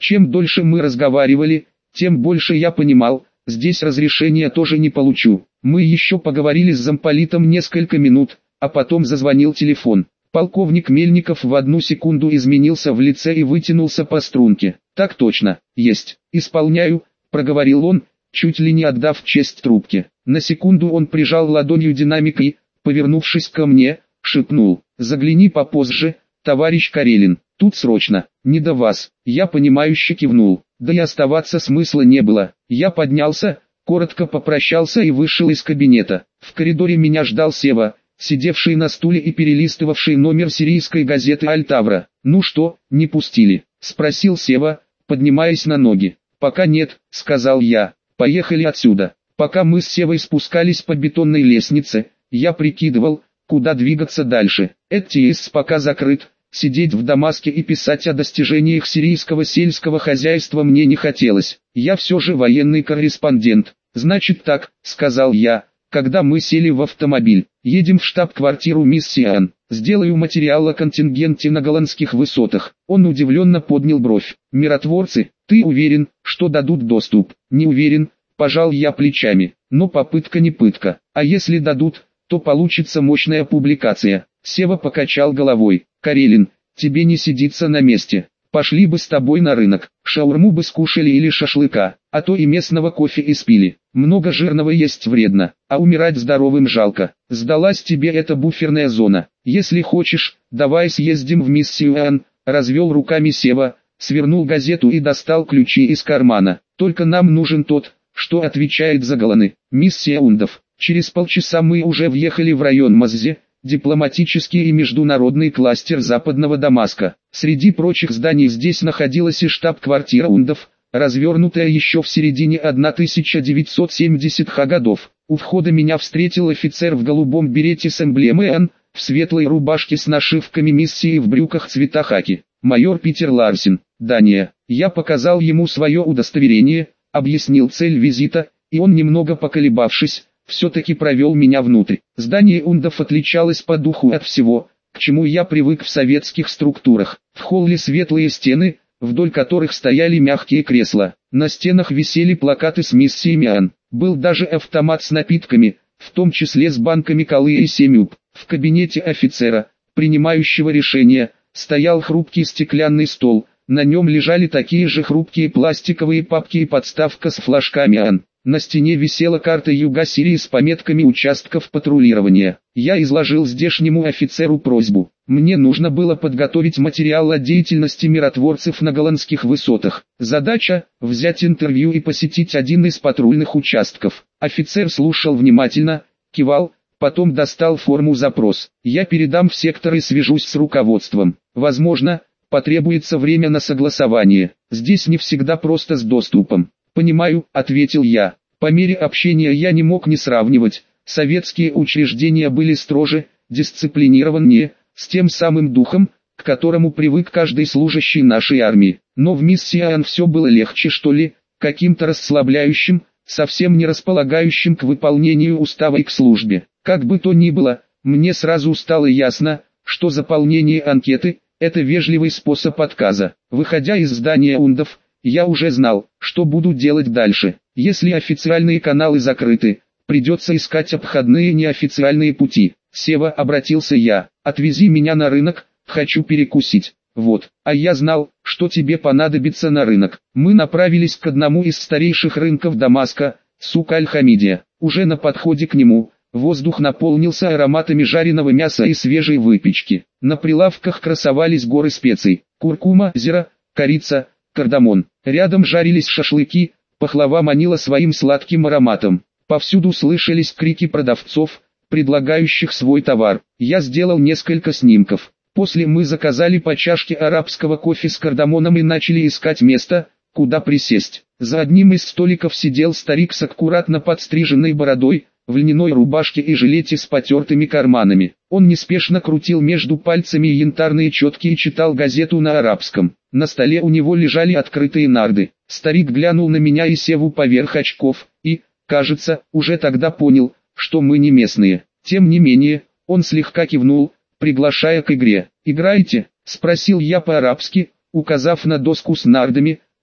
Чем дольше мы разговаривали, тем больше я понимал, здесь разрешения тоже не получу. Мы еще поговорили с замполитом несколько минут, а потом зазвонил телефон. Полковник Мельников в одну секунду изменился в лице и вытянулся по струнке. «Так точно, есть, исполняю», — проговорил он, чуть ли не отдав честь трубке. На секунду он прижал ладонью динамик и, повернувшись ко мне, шепнул: «Загляни попозже, товарищ Карелин, тут срочно, не до вас». Я понимающе кивнул, да и оставаться смысла не было. Я поднялся, коротко попрощался и вышел из кабинета. В коридоре меня ждал Сева, сидевший на стуле и перелистывавший номер сирийской газеты «Альтавра». «Ну что, не пустили?» — спросил Сева, поднимаясь на ноги. «Пока нет», — сказал я, — «поехали отсюда». Пока мы с Севой спускались по бетонной лестнице, я прикидывал, куда двигаться дальше. ЭТС пока закрыт, сидеть в Дамаске и писать о достижениях сирийского сельского хозяйства мне не хотелось. Я все же военный корреспондент. «Значит так», — сказал я, когда мы сели в автомобиль. «Едем в штаб-квартиру миссии АН. Сделаю материал о контингенте на голландских высотах». Он удивленно поднял бровь. «Миротворцы, ты уверен, что дадут доступ?» «Не уверен», — пожал я плечами. «Но попытка не пытка. А если дадут, то получится мощная публикация». Сева покачал головой. «Карелин, тебе не сидится на месте. Пошли бы с тобой на рынок, шаурму бы скушали или шашлыка, а то и местного кофе испили. Много жирного есть вредно, а умирать здоровым жалко. Сдалась тебе эта буферная зона. Если хочешь, давай съездим в миссию АН», — развел руками Сева, свернул газету и достал ключи из кармана. «Только нам нужен тот, что отвечает за Голланы. Миссия Ундов». Через полчаса мы уже въехали в район Маззе, дипломатический и международный кластер западного Дамаска. Среди прочих зданий здесь находилась и штаб-квартира Ундов, развернутая еще в середине 1970-х годов. У входа меня встретил офицер в голубом берете с эмблемой АН, в светлой рубашке с нашивками миссии и в брюках цвета хаки. «Майор Питер Ларсен, Дания». Я показал ему свое удостоверение, объяснил цель визита, и он, немного поколебавшись, все-таки провел меня внутрь. Здание Ундов отличалось по духу от всего, к чему я привык в советских структурах. В холле светлые стены, вдоль которых стояли мягкие кресла. На стенах висели плакаты с миссиями АН. Был даже автомат с напитками, в том числе с банками колы и семюб. В кабинете офицера, принимающего решения, стоял хрупкий стеклянный стол. На нем лежали такие же хрупкие пластиковые папки и подставка с флажками АН. На стене висела карта юга Сирии с пометками участков патрулирования. Я изложил здешнему офицеру просьбу. Мне нужно было подготовить материал о деятельности миротворцев на голландских высотах. Задача – взять интервью и посетить один из патрульных участков. Офицер слушал внимательно, кивал, потом достал форму запрос. Я передам в сектор и свяжусь с руководством. Возможно, потребуется время на согласование. Здесь не всегда просто с доступом. «Понимаю», — ответил я. По мере общения я не мог не сравнивать. Советские учреждения были строже, дисциплинированнее, с тем самым духом, к которому привык каждый служащий нашей армии. Но в миссии АН все было легче, что ли, каким-то расслабляющим, совсем не располагающим к выполнению устава и к службе. Как бы то ни было, мне сразу стало ясно, что заполнение анкеты – это вежливый способ отказа. Выходя из здания Ундов, я уже знал, что буду делать дальше. Если официальные каналы закрыты, придется искать обходные неофициальные пути. «Сева», — обратился я, — «отвези меня на рынок, хочу перекусить». «Вот, а я знал, что тебе понадобится на рынок». Мы направились к одному из старейших рынков Дамаска, сук Аль-Хамидия. Уже на подходе к нему, воздух наполнился ароматами жареного мяса и свежей выпечки. На прилавках красовались горы специй: куркума, зира, корица, кардамон. Рядом жарились шашлыки, пахлава манила своим сладким ароматом. Повсюду слышались крики продавцов, предлагающих свой товар. Я сделал несколько снимков. После мы заказали по чашке арабского кофе с кардамоном и начали искать место, куда присесть. За одним из столиков сидел старик с аккуратно подстриженной бородой, в льняной рубашке и жилете с потертыми карманами. Он неспешно крутил между пальцами янтарные четки и читал газету на арабском. На столе у него лежали открытые нарды. Старик глянул на меня и Севу поверх очков, и, кажется, уже тогда понял, что мы не местные. Тем не менее, он слегка кивнул, приглашая к игре. «Играете?» – спросил я по-арабски, указав на доску с нардами,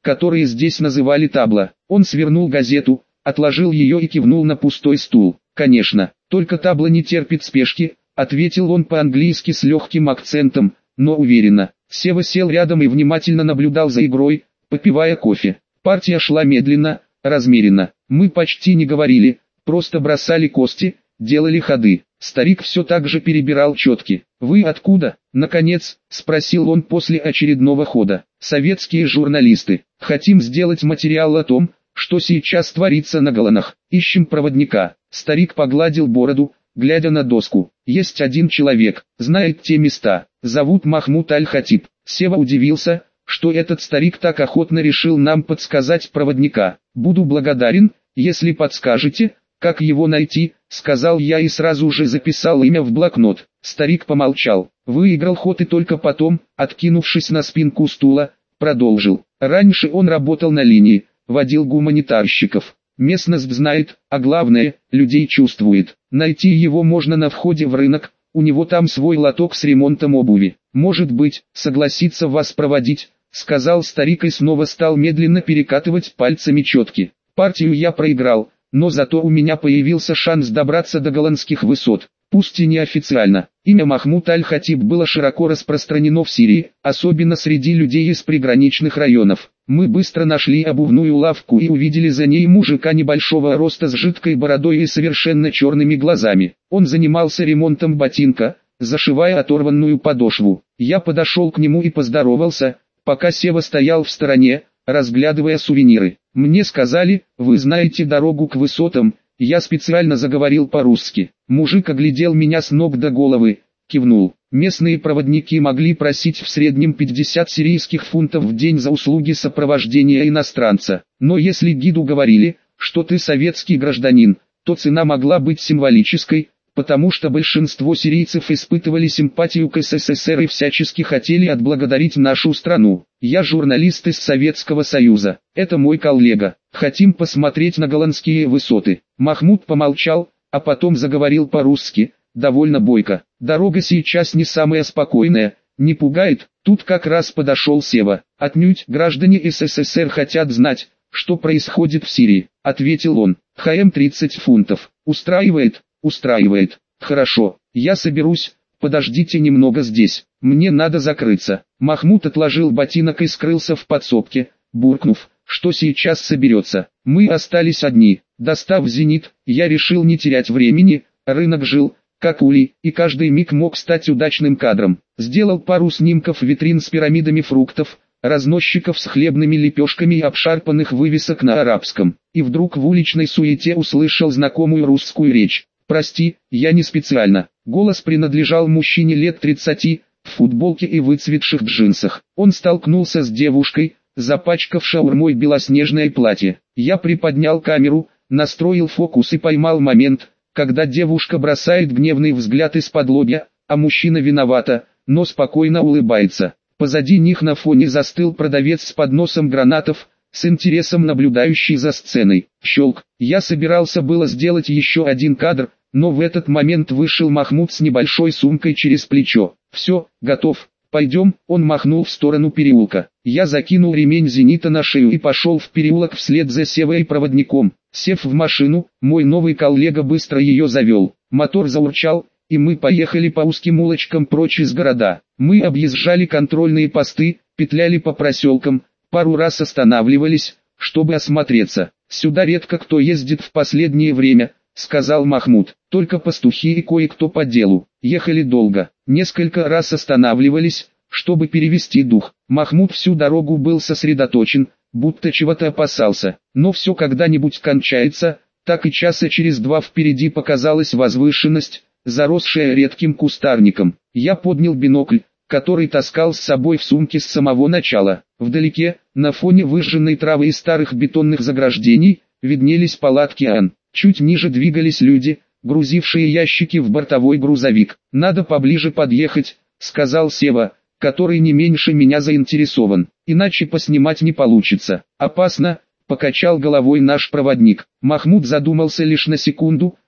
которые здесь называли табло. Он свернул газету, отложил ее и кивнул на пустой стул. «Конечно, только табло не терпит спешки», — ответил он по-английски с легким акцентом, но уверенно. Сева сел рядом и внимательно наблюдал за игрой, попивая кофе. Партия шла медленно, размеренно. Мы почти не говорили, просто бросали кости, делали ходы. Старик все так же перебирал четки. «Вы откуда?» — наконец, спросил он после очередного хода. «Советские журналисты. Хотим сделать материал о том, что сейчас творится на Голанах. Ищем проводника». Старик погладил бороду, глядя на доску. «Есть один человек, знает те места. Зовут Махмуд Аль-Хатиб». Сева удивился, что этот старик так охотно решил нам подсказать проводника. «Буду благодарен, если подскажете, как его найти», — сказал я и сразу же записал имя в блокнот. Старик помолчал, выиграл ход и только потом, откинувшись на спинку стула, продолжил. Раньше он работал на линии, водил гуманитарщиков. Местность знает, а главное, людей чувствует. Найти его можно на входе в рынок, у него там свой лоток с ремонтом обуви. «Может быть, согласится вас проводить», — сказал старик и снова стал медленно перекатывать пальцами четки. Партию я проиграл, но зато у меня появился шанс добраться до голландских высот, пусть и неофициально. Имя Махмуд Аль-Хатиб было широко распространено в Сирии, особенно среди людей из приграничных районов. Мы быстро нашли обувную лавку и увидели за ней мужика небольшого роста с жидкой бородой и совершенно черными глазами. Он занимался ремонтом ботинка, зашивая оторванную подошву. Я подошел к нему и поздоровался, пока Сева стоял в стороне, разглядывая сувениры. Мне сказали, вы знаете дорогу к высотам. Я специально заговорил по-русски. Мужик оглядел меня с ног до головы, кивнул. Местные проводники могли просить в среднем 50 сирийских фунтов в день за услуги сопровождения иностранца. Но если гиду говорили, что ты советский гражданин, то цена могла быть символической, потому что большинство сирийцев испытывали симпатию к СССР и всячески хотели отблагодарить нашу страну. Я журналист из Советского Союза, это мой коллега. Хотим посмотреть на голландские высоты. Махмуд помолчал, а потом заговорил по-русски, довольно бойко. Дорога сейчас не самая спокойная, не пугает. Тут как раз подошел Сева. Отнюдь граждане СССР хотят знать, что происходит в Сирии, ответил он. ХМ 30 фунтов. Устраивает? Устраивает. Хорошо, я соберусь, подождите немного здесь, мне надо закрыться. Махмуд отложил ботинок и скрылся в подсобке, буркнув, что сейчас соберется. Мы остались одни. Достав зенит, я решил не терять времени, рынок жил, как улей, и каждый миг мог стать удачным кадром. Сделал пару снимков витрин с пирамидами фруктов, разносчиков с хлебными лепешками и обшарпанных вывесок на арабском. И вдруг в уличной суете услышал знакомую русскую речь. «Прости, я не специально». Голос принадлежал мужчине лет 30, в футболке и выцветших джинсах. Он столкнулся с девушкой, запачкав шаурмой белоснежное платье. Я приподнял камеру, настроил фокус и поймал момент, когда девушка бросает гневный взгляд из-под лобья, а мужчина виновато, но спокойно улыбается. Позади них на фоне застыл продавец с подносом гранатов, с интересом наблюдающий за сценой. Щелк. Я собирался было сделать еще один кадр, но в этот момент вышел Махмуд с небольшой сумкой через плечо. «Все, готов, пойдем», он махнул в сторону переулка. Я закинул ремень зенита на шею и пошел в переулок вслед за Севой и проводником. Сев в машину, мой новый коллега быстро ее завел. Мотор заурчал, и мы поехали по узким улочкам прочь из города. Мы объезжали контрольные посты, петляли по проселкам, пару раз останавливались, чтобы осмотреться. «Сюда редко кто ездит в последнее время», — сказал Махмуд. «Только пастухи и кое-кто по делу». Ехали долго, несколько раз останавливались, чтобы перевести дух. Махмуд всю дорогу был сосредоточен, будто чего-то опасался. Но все когда-нибудь кончается, так и часа через два впереди показалась возвышенность, заросшая редким кустарником. Я поднял бинокль, который таскал с собой в сумке с самого начала. Вдалеке, на фоне выжженной травы и старых бетонных заграждений, виднелись палатки Ан. Чуть ниже двигались люди, грузившие ящики в бортовой грузовик. «Надо поближе подъехать», — сказал Сева, который не меньше меня заинтересован. «Иначе поснимать не получится». «Опасно», — покачал головой наш проводник. Махмуд задумался лишь на секунду,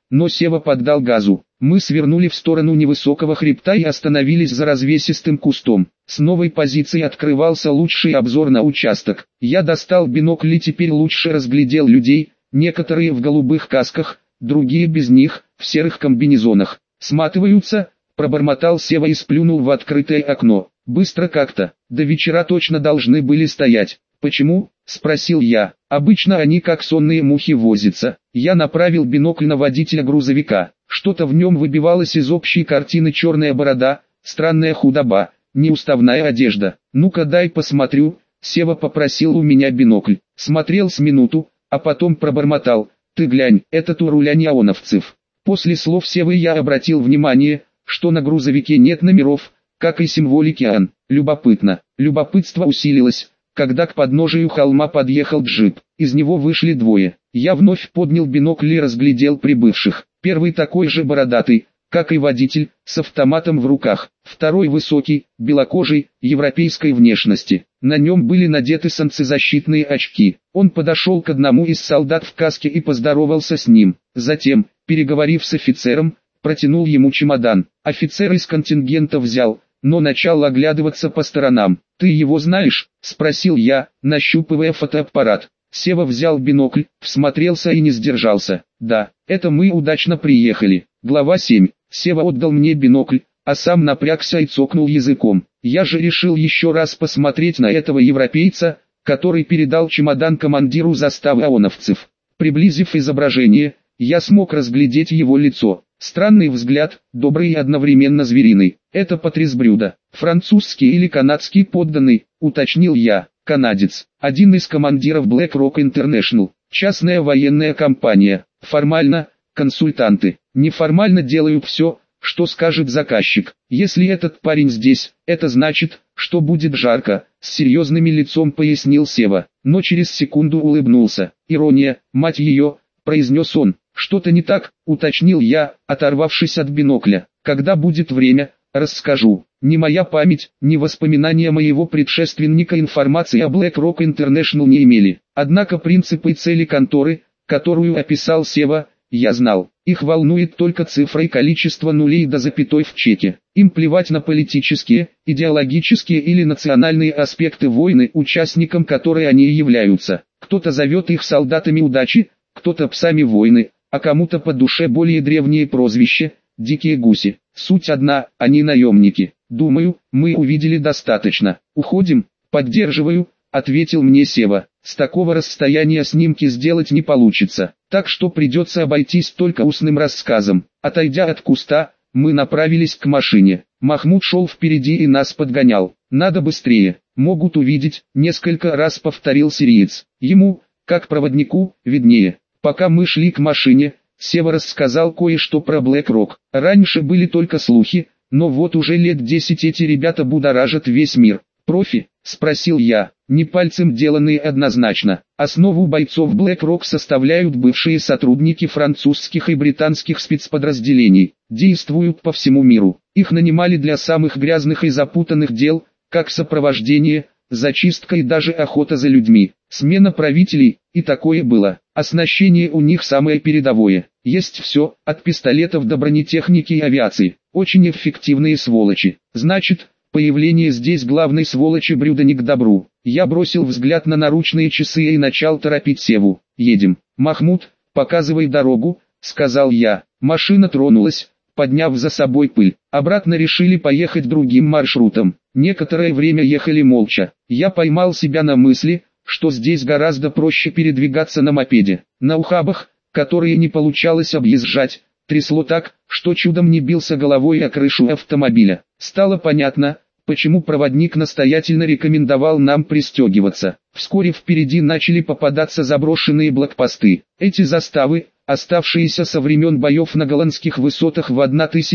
но Сева поддал газу. Мы свернули в сторону невысокого хребта и остановились за развесистым кустом. С новой позиции открывался лучший обзор на участок. Я достал бинокль и теперь лучше разглядел людей, некоторые в голубых касках, другие без них, в серых комбинезонах. «Сматываются», — пробормотал Сева и сплюнул в открытое окно. «Быстро как-то, до вечера точно должны были стоять». «Почему?» — спросил я. «Обычно они как сонные мухи возятся». Я направил бинокль на водителя грузовика. Что-то в нем выбивалось из общей картины: черная борода, странная худоба, неуставная одежда. «Ну-ка дай посмотрю». Сева попросил у меня бинокль. Смотрел с минуту, а потом пробормотал: «Ты глянь, этот у руля неоновцев». После слов Севы я обратил внимание, что на грузовике нет номеров, как и символики АН. Любопытно. Любопытство усилилось, когда к подножию холма подъехал джип. Из него вышли двое. Я вновь поднял бинокль и разглядел прибывших. Первый такой же бородатый, как и водитель, с автоматом в руках. Второй высокий, белокожий, европейской внешности. На нем были надеты солнцезащитные очки. Он подошел к одному из солдат в каске и поздоровался с ним. Затем, переговорив с офицером, протянул ему чемодан. Офицер из контингента взял, но начал оглядываться по сторонам. «Ты его знаешь?» — спросил я, нащупывая фотоаппарат. Сева взял бинокль, всмотрелся и не сдержался. «Да, это мы удачно приехали». Глава 7. Сева отдал мне бинокль, а сам напрягся и цокнул языком. Я же решил еще раз посмотреть на этого европейца, который передал чемодан командиру заставы ООНовцев. Приблизив изображение, я смог разглядеть его лицо. Странный взгляд, добрый и одновременно звериный. «Это Патрис Брюда, французский или канадский подданный», — уточнил я. «Канадец, один из командиров BlackRock International, частная военная компания. Формально — консультанты, неформально делают все, что скажет заказчик. Если этот парень здесь, это значит, что будет жарко», — с серьезным лицом пояснил Сева, но через секунду улыбнулся. «Ирония, мать ее», — произнес он. «Что-то не так», — уточнил я, оторвавшись от бинокля. «Когда будет время, расскажу». Ни моя память, ни воспоминания моего предшественника информации о BlackRock International не имели. Однако принципы и цели конторы, которую описал Сева, я знал. Их волнует только цифра и количество нулей до запятой в чеке. Им плевать на политические, идеологические или национальные аспекты войны, участником которой они являются. Кто-то зовет их солдатами удачи, кто-то псами войны, а кому-то по душе более древнее прозвище – «дикие гуси». Суть одна, они наемники. «Думаю, мы увидели достаточно. Уходим?» «Поддерживаю», — ответил мне Сева. «С такого расстояния снимки сделать не получится, так что придется обойтись только устным рассказом». Отойдя от куста, мы направились к машине. Махмуд шел впереди и нас подгонял. «Надо быстрее, могут увидеть», — несколько раз повторил сириец. Ему, как проводнику, виднее. Пока мы шли к машине, Сева рассказал кое-что про BlackRock. Раньше были только слухи, но вот уже лет 10 эти ребята будоражат весь мир. «Профи?» — спросил я. «Не пальцем деланные однозначно. Основу бойцов BlackRock составляют бывшие сотрудники французских и британских спецподразделений. Действуют по всему миру. Их нанимали для самых грязных и запутанных дел, как сопровождение, зачистка и даже охота за людьми. Смена правителей, и такое было. Оснащение у них самое передовое. Есть все, от пистолетов до бронетехники и авиации. Очень эффективные сволочи. Значит, появление здесь главной сволочи Брюда не к добру». Я бросил взгляд на наручные часы и начал торопить Севу. «Едем». «Махмуд, показывай дорогу», — сказал я. Машина тронулась, подняв за собой пыль. Обратно решили поехать другим маршрутом. Некоторое время ехали молча. Я поймал себя на мысли, что здесь гораздо проще передвигаться на мопеде. На ухабах, которые не получалось объезжать, трясло так, что чудом не бился головой о крышу автомобиля. Стало понятно, почему проводник настоятельно рекомендовал нам пристегиваться. Вскоре впереди начали попадаться заброшенные блокпосты. Эти заставы, оставшиеся со времен боев на голландских высотах в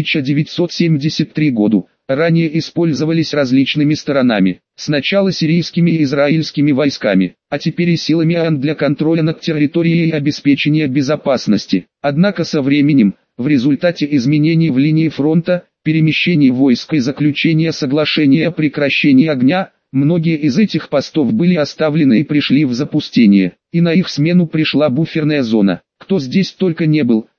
1973 году, ранее использовались различными сторонами. Сначала сирийскими и израильскими войсками, а теперь и силами ООН для контроля над территорией и обеспечения безопасности. Однако со временем, в результате изменений в линии фронта, перемещений войск и заключения соглашения о прекращении огня, многие из этих постов были оставлены и пришли в запустение, и на их смену пришла буферная зона. Кто здесь только не был,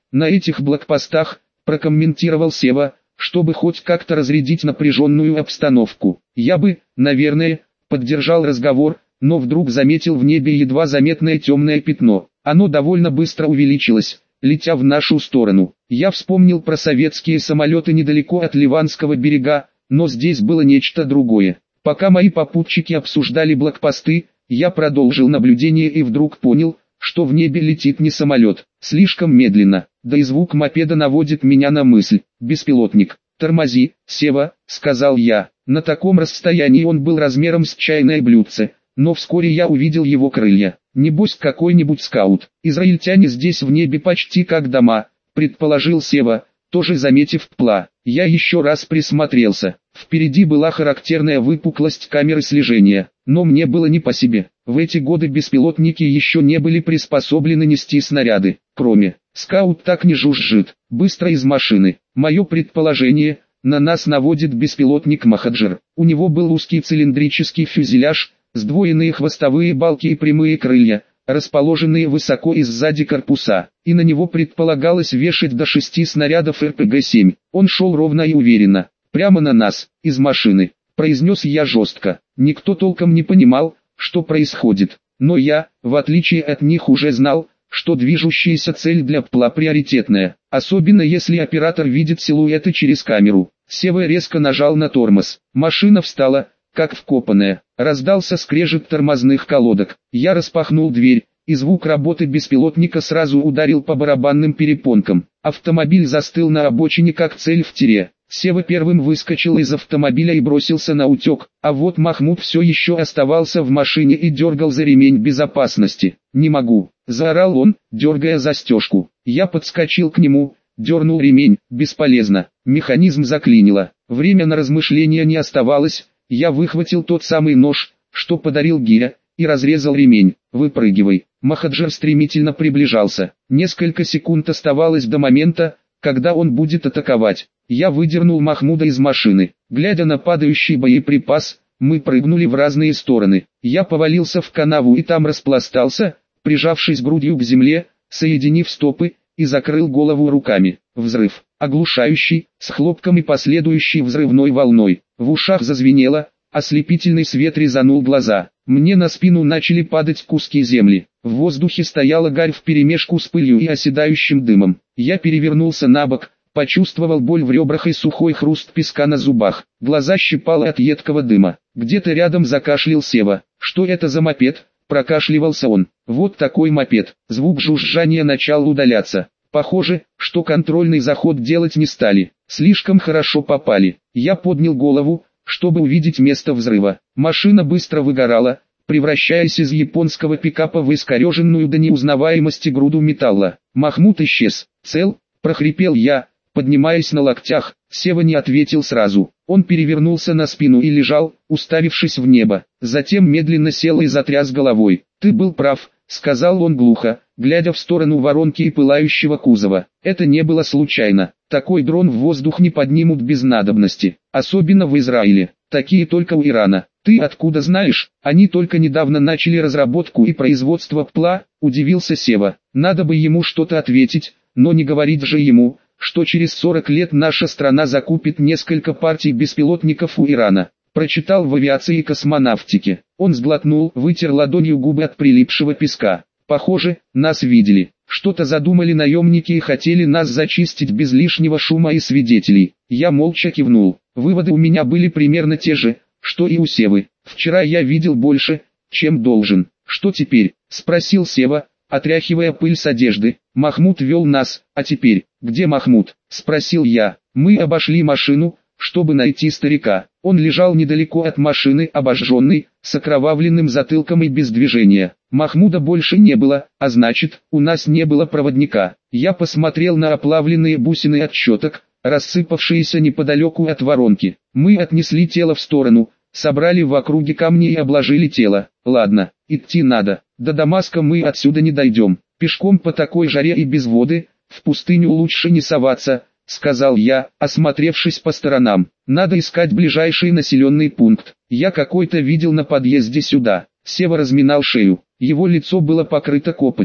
на этих блокпостах, прокомментировал Сева, чтобы хоть как-то разрядить напряженную обстановку. Я бы, наверное, поддержал разговор, но вдруг заметил в небе едва заметное темное пятно. Оно довольно быстро увеличилось, летя в нашу сторону. Я вспомнил про советские самолеты недалеко от Ливанского берега, но здесь было нечто другое. Пока мои попутчики обсуждали блокпосты, я продолжил наблюдение и вдруг понял, что в небе летит не самолет, слишком медленно, да и звук мопеда наводит меня на мысль. Беспилотник. «Тормози, Сева», — сказал я. На таком расстоянии он был размером с чайное блюдце, но вскоре я увидел его крылья. Небось какой-нибудь скаут. Израильтяне здесь в небе почти как дома, предположил Сева, тоже заметив ПЛА. Я еще раз присмотрелся. Впереди была характерная выпуклость камеры слежения, но мне было не по себе. В эти годы беспилотники еще не были приспособлены нести снаряды. Кроме, скаут так не жужжит, быстро из машины. Мое предположение, на нас наводит беспилотник Махаджир. У него был узкий цилиндрический фюзеляж, сдвоенные хвостовые балки и прямые крылья, расположенные высоко и сзади корпуса, и на него предполагалось вешать до 6 снарядов РПГ-7. Он шел ровно и уверенно, прямо на нас, из машины, произнес я жестко. Никто толком не понимал, что происходит, но я, в отличие от них, уже знал, что движущаяся цель для ПЛА приоритетная, особенно если оператор видит силуэты через камеру. Сева резко нажал на тормоз, машина встала, как вкопанная, раздался скрежет тормозных колодок. Я распахнул дверь, и звук работы беспилотника сразу ударил по барабанным перепонкам. Автомобиль застыл на обочине как цель в тире. Сева первым выскочил из автомобиля и бросился на утек, а вот Махмуд все еще оставался в машине и дергал за ремень безопасности. «Не могу», — заорал он, дергая застежку. Я подскочил к нему, дернул ремень, бесполезно, механизм заклинило. Время на размышления не оставалось, я выхватил тот самый нож, что подарил Гиря, и разрезал ремень. «Выпрыгивай». Махаджир стремительно приближался. Несколько секунд оставалось до момента, когда он будет атаковать. Я выдернул Махмуда из машины. Глядя на падающий боеприпас, мы прыгнули в разные стороны. Я повалился в канаву и там распластался, прижавшись грудью к земле, соединив стопы, и закрыл голову руками. Взрыв, оглушающий, с хлопком и последующей взрывной волной. В ушах зазвенело, ослепительный свет резанул глаза. Мне на спину начали падать куски земли. В воздухе стояла гарь вперемешку с пылью и оседающим дымом. Я перевернулся на бок, почувствовал боль в ребрах и сухой хруст песка на зубах. Глаза щипало от едкого дыма. Где-то рядом закашлял Сева. «Что это за мопед?» – прокашливался он. «Вот такой мопед». Звук жужжания начал удаляться. Похоже, что контрольный заход делать не стали. Слишком хорошо попали. Я поднял голову, чтобы увидеть место взрыва. Машина быстро выгорала, превращаясь из японского пикапа в искореженную до неузнаваемости груду металла. Махмуд исчез. «Цел?» – прохрипел я, поднимаясь на локтях. Сева не ответил сразу. Он перевернулся на спину и лежал, уставившись в небо. Затем медленно сел и затряс головой. «Ты был прав», — сказал он глухо, глядя в сторону воронки и пылающего кузова. «Это не было случайно. Такой дрон в воздух не поднимут без надобности. Особенно в Израиле. Такие только у Ирана. Ты откуда знаешь? Они только недавно начали разработку и производство ПЛА», — удивился Сева. Надо бы ему что-то ответить, но не говорить же ему, что через 40 лет наша страна закупит несколько партий беспилотников у Ирана. Прочитал в авиации и космонавтике. Он сглотнул, вытер ладонью губы от прилипшего песка. Похоже, нас видели. Что-то задумали наемники и хотели нас зачистить без лишнего шума и свидетелей. Я молча кивнул. Выводы у меня были примерно те же, что и у Севы. Вчера я видел больше, чем должен. «Что теперь?» – спросил Сева, отряхивая пыль с одежды. «Махмуд вел нас, а теперь, где Махмуд?» – спросил я. Мы обошли машину, чтобы найти старика. Он лежал недалеко от машины, обожженный, с окровавленным затылком и без движения. Махмуда больше не было, а значит, у нас не было проводника. Я посмотрел на оплавленные бусины от щеток, рассыпавшиеся неподалеку от воронки. Мы отнесли тело в сторону, собрали в округе камни и обложили тело. Ладно, идти надо. До Дамаска мы отсюда не дойдем. Пешком по такой жаре и без воды, в пустыню лучше не соваться, сказал я, осмотревшись по сторонам. Надо искать ближайший населенный пункт. Я какой-то видел на подъезде сюда. Сева разминал шею. Его лицо было покрыто копотью.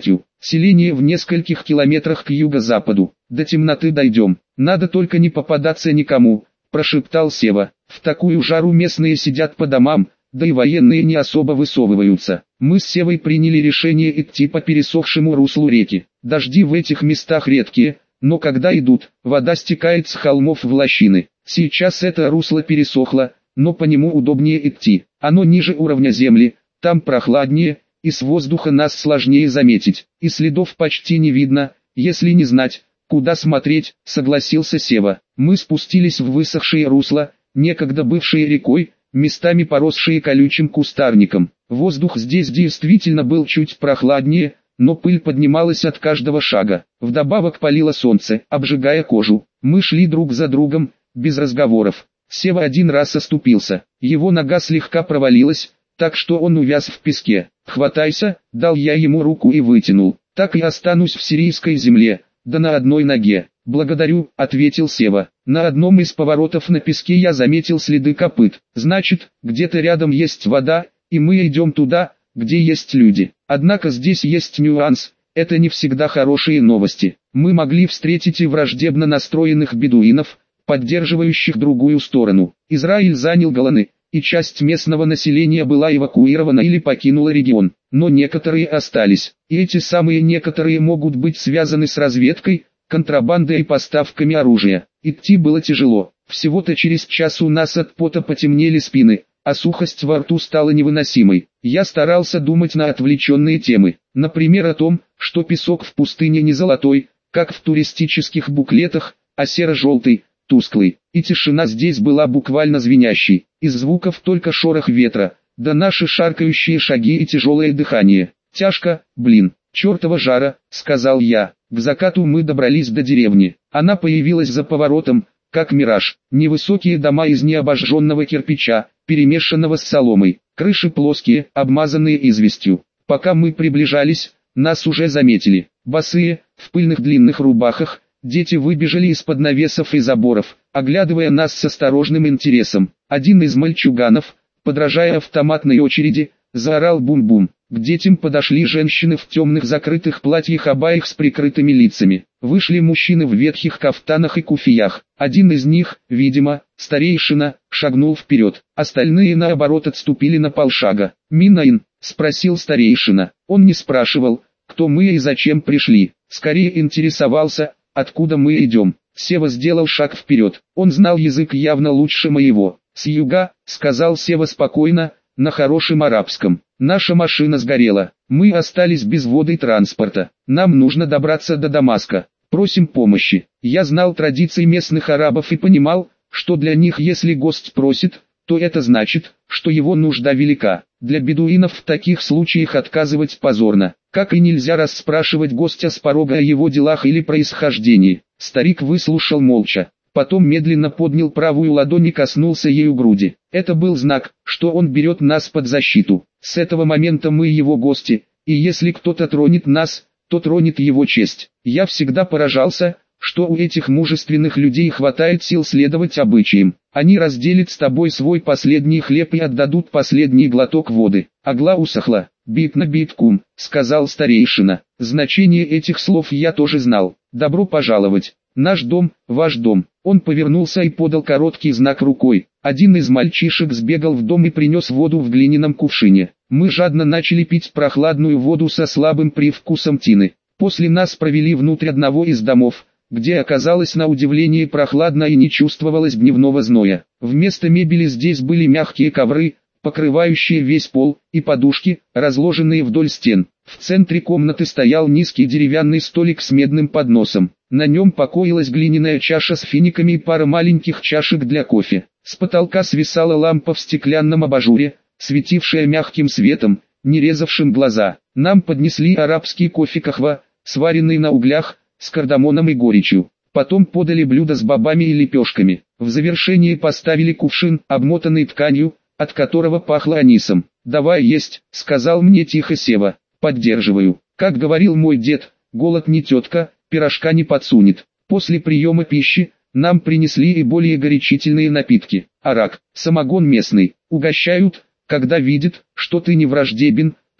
Селение в нескольких километрах к юго-западу. До темноты дойдем. Надо только не попадаться никому, прошептал Сева. В такую жару местные сидят по домам, да и военные не особо высовываются. Мы с Севой приняли решение идти по пересохшему руслу реки. Дожди в этих местах редкие, но когда идут, вода стекает с холмов в лощины. Сейчас это русло пересохло, но по нему удобнее идти. Оно ниже уровня земли, там прохладнее, и с воздуха нас сложнее заметить. И следов почти не видно, если не знать, куда смотреть, согласился Сева. Мы спустились в высохшее русло, некогда бывшее рекой, местами поросшие колючим кустарником. Воздух здесь действительно был чуть прохладнее, но пыль поднималась от каждого шага. Вдобавок палило солнце, обжигая кожу. Мы шли друг за другом, без разговоров. Сева один раз оступился, его нога слегка провалилась, так что он увяз в песке. «Хватайся», дал я ему руку и вытянул. «Так и останусь в сирийской земле, да на одной ноге». «Благодарю», ответил Сева. На одном из поворотов на песке я заметил следы копыт. Значит, где-то рядом есть вода, и мы идем туда, где есть люди. Однако здесь есть нюанс, это не всегда хорошие новости. Мы могли встретить и враждебно настроенных бедуинов, поддерживающих другую сторону. Израиль занял Голаны, и часть местного населения была эвакуирована или покинула регион, но некоторые остались. И эти самые некоторые могут быть связаны с разведкой, контрабандой и поставками оружия. Идти было тяжело. Всего-то через час у нас от пота потемнели спины, а сухость во рту стала невыносимой. Я старался думать на отвлеченные темы. Например о том, что песок в пустыне не золотой, как в туристических буклетах, а серо-желтый, тусклый. И тишина здесь была буквально звенящей. Из звуков только шорох ветра, да наши шаркающие шаги и тяжелое дыхание. «Тяжко, блин, чертова жара», — сказал я. К закату мы добрались до деревни. Она появилась за поворотом, как мираж. Невысокие дома из необожженного кирпича, перемешанного с соломой. Крыши плоские, обмазанные известью. Пока мы приближались, нас уже заметили. Босые, в пыльных длинных рубахах, дети выбежали из-под навесов и заборов, оглядывая нас с осторожным интересом. Один из мальчуганов, подражая автоматной очереди, заорал бум-бум. К детям подошли женщины в темных закрытых платьях-абаях с прикрытыми лицами. Вышли мужчины в ветхих кафтанах и куфиях. Один из них, видимо, старейшина, шагнул вперед. Остальные наоборот отступили на полшага. «Минаин?» — спросил старейшина. Он не спрашивал, кто мы и зачем пришли. Скорее интересовался, откуда мы идем. Сева сделал шаг вперед. Он знал язык явно лучше моего. «С юга», — сказал Сева спокойно, на хорошем арабском. «Наша машина сгорела. Мы остались без воды и транспорта. Нам нужно добраться до Дамаска. Просим помощи». Я знал традиции местных арабов и понимал, что для них если гость просит, то это значит, что его нужда велика. Для бедуинов в таких случаях отказывать позорно. Как и нельзя расспрашивать гостя с порога о его делах или происхождении. Старик выслушал молча. Потом медленно поднял правую ладонь и коснулся ею груди. Это был знак, что он берет нас под защиту. С этого момента мы его гости, и если кто-то тронет нас, то тронет его честь. Я всегда поражался, что у этих мужественных людей хватает сил следовать обычаям. Они разделят с тобой свой последний хлеб и отдадут последний глоток воды. Агла усохла. «Битна биткум», — сказал старейшина. Значение этих слов я тоже знал. «Добро пожаловать. Наш дом, ваш дом». Он повернулся и подал короткий знак рукой. Один из мальчишек сбегал в дом и принес воду в глиняном кувшине. Мы жадно начали пить прохладную воду со слабым привкусом тины. После нас провели внутрь одного из домов, где оказалось на удивление прохладно и не чувствовалось дневного зноя. Вместо мебели здесь были мягкие ковры, покрывающие весь пол, и подушки, разложенные вдоль стен. В центре комнаты стоял низкий деревянный столик с медным подносом. На нем покоилась глиняная чаша с финиками и пара маленьких чашек для кофе. С потолка свисала лампа в стеклянном абажуре, светившая мягким светом, не резавшим глаза. Нам поднесли арабский кофе-кахва, сваренный на углях, с кардамоном и горечью. Потом подали блюдо с бобами и лепешками. В завершении поставили кувшин, обмотанный тканью, от которого пахло анисом. «Давай есть», — сказал мне тихо Сева. «Поддерживаю». Как говорил мой дед, голод не тетка, пирожка не подсунет. После приема пищи, нам принесли и более горячительные напитки. Арак, самогон местный, угощают, когда видят, что ты не враждебен,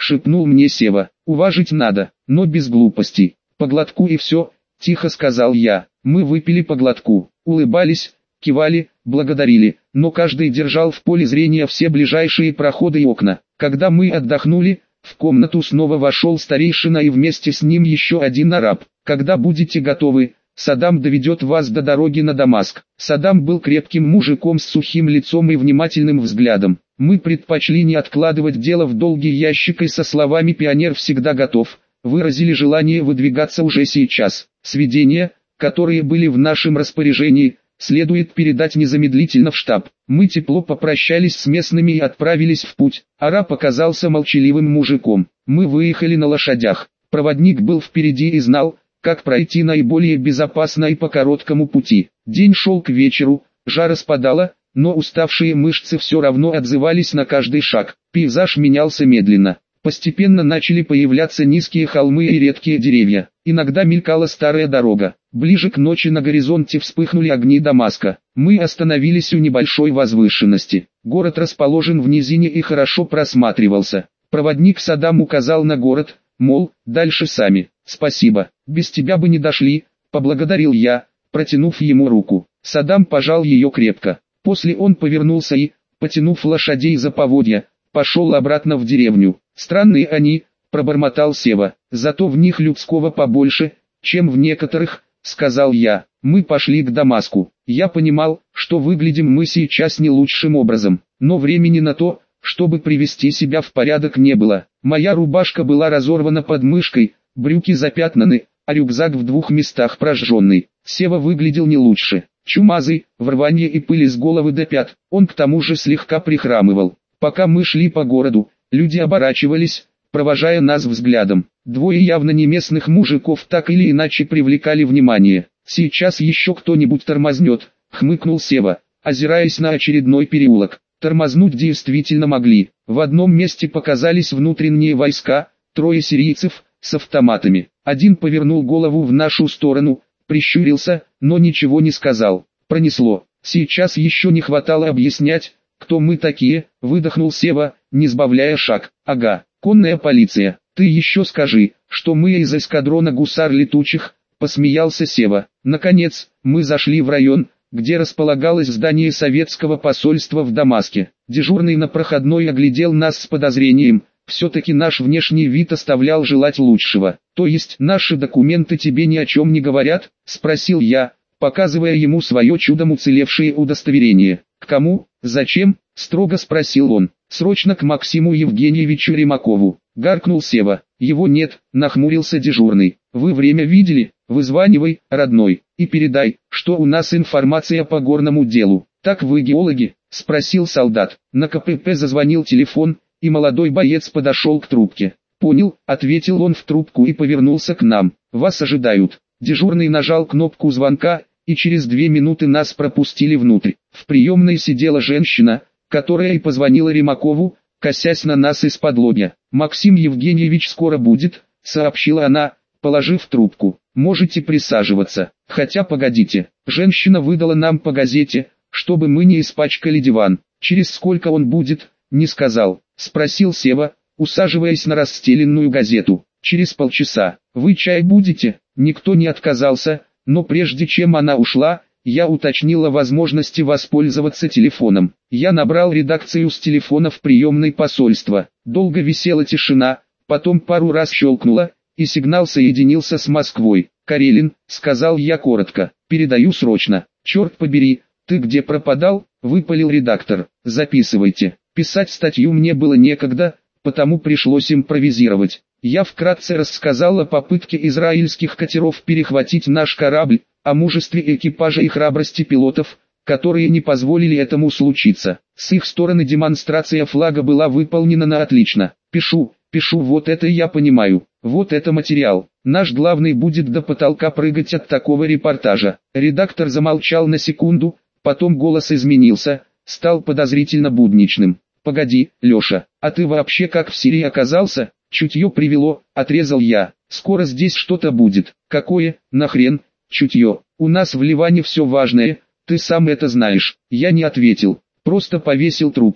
шепнул мне Сева. Уважить надо, но без глупостей. По глотку и все, тихо сказал я. Мы выпили по глотку, улыбались, кивали, благодарили, но каждый держал в поле зрения все ближайшие проходы и окна. Когда мы отдохнули, в комнату снова вошел старейшина и вместе с ним еще один араб. Когда будете готовы, Саддам доведет вас до дороги на Дамаск. Саддам был крепким мужиком с сухим лицом и внимательным взглядом. Мы предпочли не откладывать дело в долгий ящик и со словами «пионер всегда готов», выразили желание выдвигаться уже сейчас. Сведения, которые были в нашем распоряжении, следует передать незамедлительно в штаб. Мы тепло попрощались с местными и отправились в путь. Араб оказался молчаливым мужиком. Мы выехали на лошадях. Проводник был впереди и знал, как пройти наиболее безопасно и по короткому пути. День шел к вечеру, жара спадала, но уставшие мышцы все равно отзывались на каждый шаг. Пейзаж менялся медленно. Постепенно начали появляться низкие холмы и редкие деревья. Иногда мелькала старая дорога. Ближе к ночи на горизонте вспыхнули огни Дамаска. Мы остановились у небольшой возвышенности. Город расположен в низине и хорошо просматривался. Проводник Саддам указал на город, мол, дальше сами. «Спасибо, без тебя бы не дошли», — поблагодарил я, протянув ему руку. Саддам пожал ее крепко. После он повернулся и, потянув лошадей за поводья, пошел обратно в деревню. «Странные они», — пробормотал Сева, — «зато в них людского побольше, чем в некоторых», — сказал я. Мы пошли к Дамаску. Я понимал, что выглядим мы сейчас не лучшим образом, но времени на то, чтобы привести себя в порядок, не было. Моя рубашка была разорвана под мышкой, брюки запятнаны, а рюкзак в 2 местах прожженный. Сева выглядел не лучше. Чумазый, в рванье и пыли с головы до пят, он к тому же слегка прихрамывал. Пока мы шли по городу, люди оборачивались, провожая нас взглядом. 2 явно не местных мужиков так или иначе привлекали внимание. «Сейчас еще кто-нибудь тормознет», — хмыкнул Сева, озираясь на очередной переулок. Тормознуть действительно могли. В одном месте показались внутренние войска, 3 сирийцев, с автоматами. Один повернул голову в нашу сторону, прищурился, но ничего не сказал. Пронесло. Сейчас еще не хватало объяснять, кто мы такие, выдохнул Сева, не сбавляя шаг. Ага, конная полиция. Ты еще скажи, что мы из эскадрона гусар летучих, посмеялся Сева. Наконец, мы зашли в район, где располагалось здание советского посольства в Дамаске. Дежурный на проходной оглядел нас с подозрением. Все-таки наш внешний вид оставлял желать лучшего. «То есть наши документы тебе ни о чем не говорят?» – спросил я, показывая ему свое чудом уцелевшее удостоверение. «К кому? Зачем?» – строго спросил он. «Срочно к Максиму Евгеньевичу Ремакову», – гаркнул Сева. «Его нет», – нахмурился дежурный. «Вы время видели? Вызванивай, родной, и передай, что у нас информация по горному делу». «Так вы геологи?» – спросил солдат. На КПП зазвонил телефон, и молодой боец подошел к трубке. «Понял», — ответил он в трубку и повернулся к нам. «Вас ожидают». Дежурный нажал кнопку звонка, и через 2 минуты нас пропустили внутрь. В приемной сидела женщина, которая и позвонила Ремакову, косясь на нас из-под-лобья. «Максим Евгеньевич скоро будет», — сообщила она, положив трубку. «Можете присаживаться. Хотя погодите». Женщина выдала нам по газете, чтобы мы не испачкали диван. «Через сколько он будет?» «Не сказал», — спросил Сева, усаживаясь на расстеленную газету. «Через полчаса. Вы чай будете?» Никто не отказался, но прежде чем она ушла, я уточнила возможности воспользоваться телефоном. Я набрал редакцию с телефона в приемной посольства. Долго висела тишина, потом пару раз щелкнула, и сигнал соединился с Москвой. «Карелин», — сказал я коротко, — «передаю срочно». «Черт побери, ты где пропадал?» — выпалил редактор. «Записывайте». Писать статью мне было некогда, потому пришлось импровизировать. Я вкратце рассказал о попытке израильских катеров перехватить наш корабль, о мужестве экипажа и храбрости пилотов, которые не позволили этому случиться. С их стороны демонстрация флага была выполнена на отлично. Пишу, вот это я понимаю, вот это материал. Наш главный будет до потолка прыгать от такого репортажа. Редактор замолчал на секунду, потом голос изменился, стал подозрительно будничным. «Погоди, Леша, а ты вообще как в Сирии оказался?» «Чутье привело», — отрезал я. «Скоро здесь что-то будет». «Какое, нахрен, чутье? У нас в Ливане все важное, ты сам это знаешь». Я не ответил, просто повесил трубку.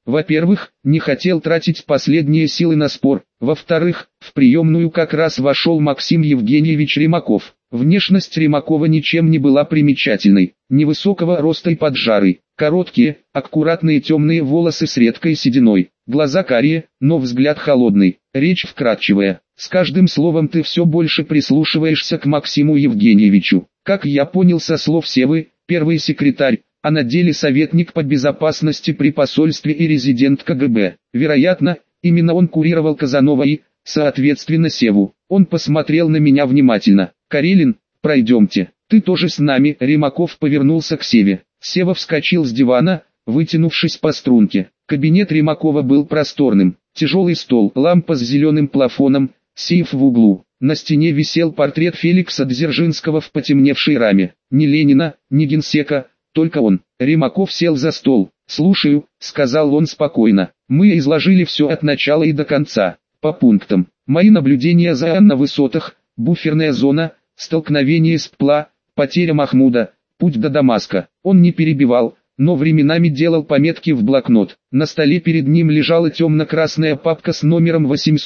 Во-первых, не хотел тратить последние силы на спор. Во-вторых, в приемную как раз вошел Максим Евгеньевич Ремаков. Внешность Ремакова ничем не была примечательной. Невысокого роста и поджарый, короткие, аккуратные темные волосы с редкой сединой, глаза карие, но взгляд холодный, речь вкрадчивая. С каждым словом ты все больше прислушиваешься к Максиму Евгеньевичу. Как я понял со слов Севы, первый секретарь, а на деле советник по безопасности при посольстве и резидент КГБ. Вероятно, именно он курировал Казанова и, соответственно, Севу. Он посмотрел на меня внимательно. «Карелин, пройдемте, ты тоже с нами». Ремаков повернулся к Севе. Сева вскочил с дивана, вытянувшись по струнке. Кабинет Ремакова был просторным. Тяжелый стол, лампа с зеленым плафоном, сейф в углу. На стене висел портрет Феликса Дзержинского в потемневшей раме. Ни Ленина, ни генсека, только он. Ремаков сел за стол. «Слушаю», — сказал он спокойно. «Мы изложили все от начала и до конца. По пунктам. Мои наблюдения за на высотах, буферная зона, столкновение с ППЛА, потеря Махмуда, путь до Дамаска». Он не перебивал, но временами делал пометки в блокнот. На столе перед ним лежала темно-красная папка с номером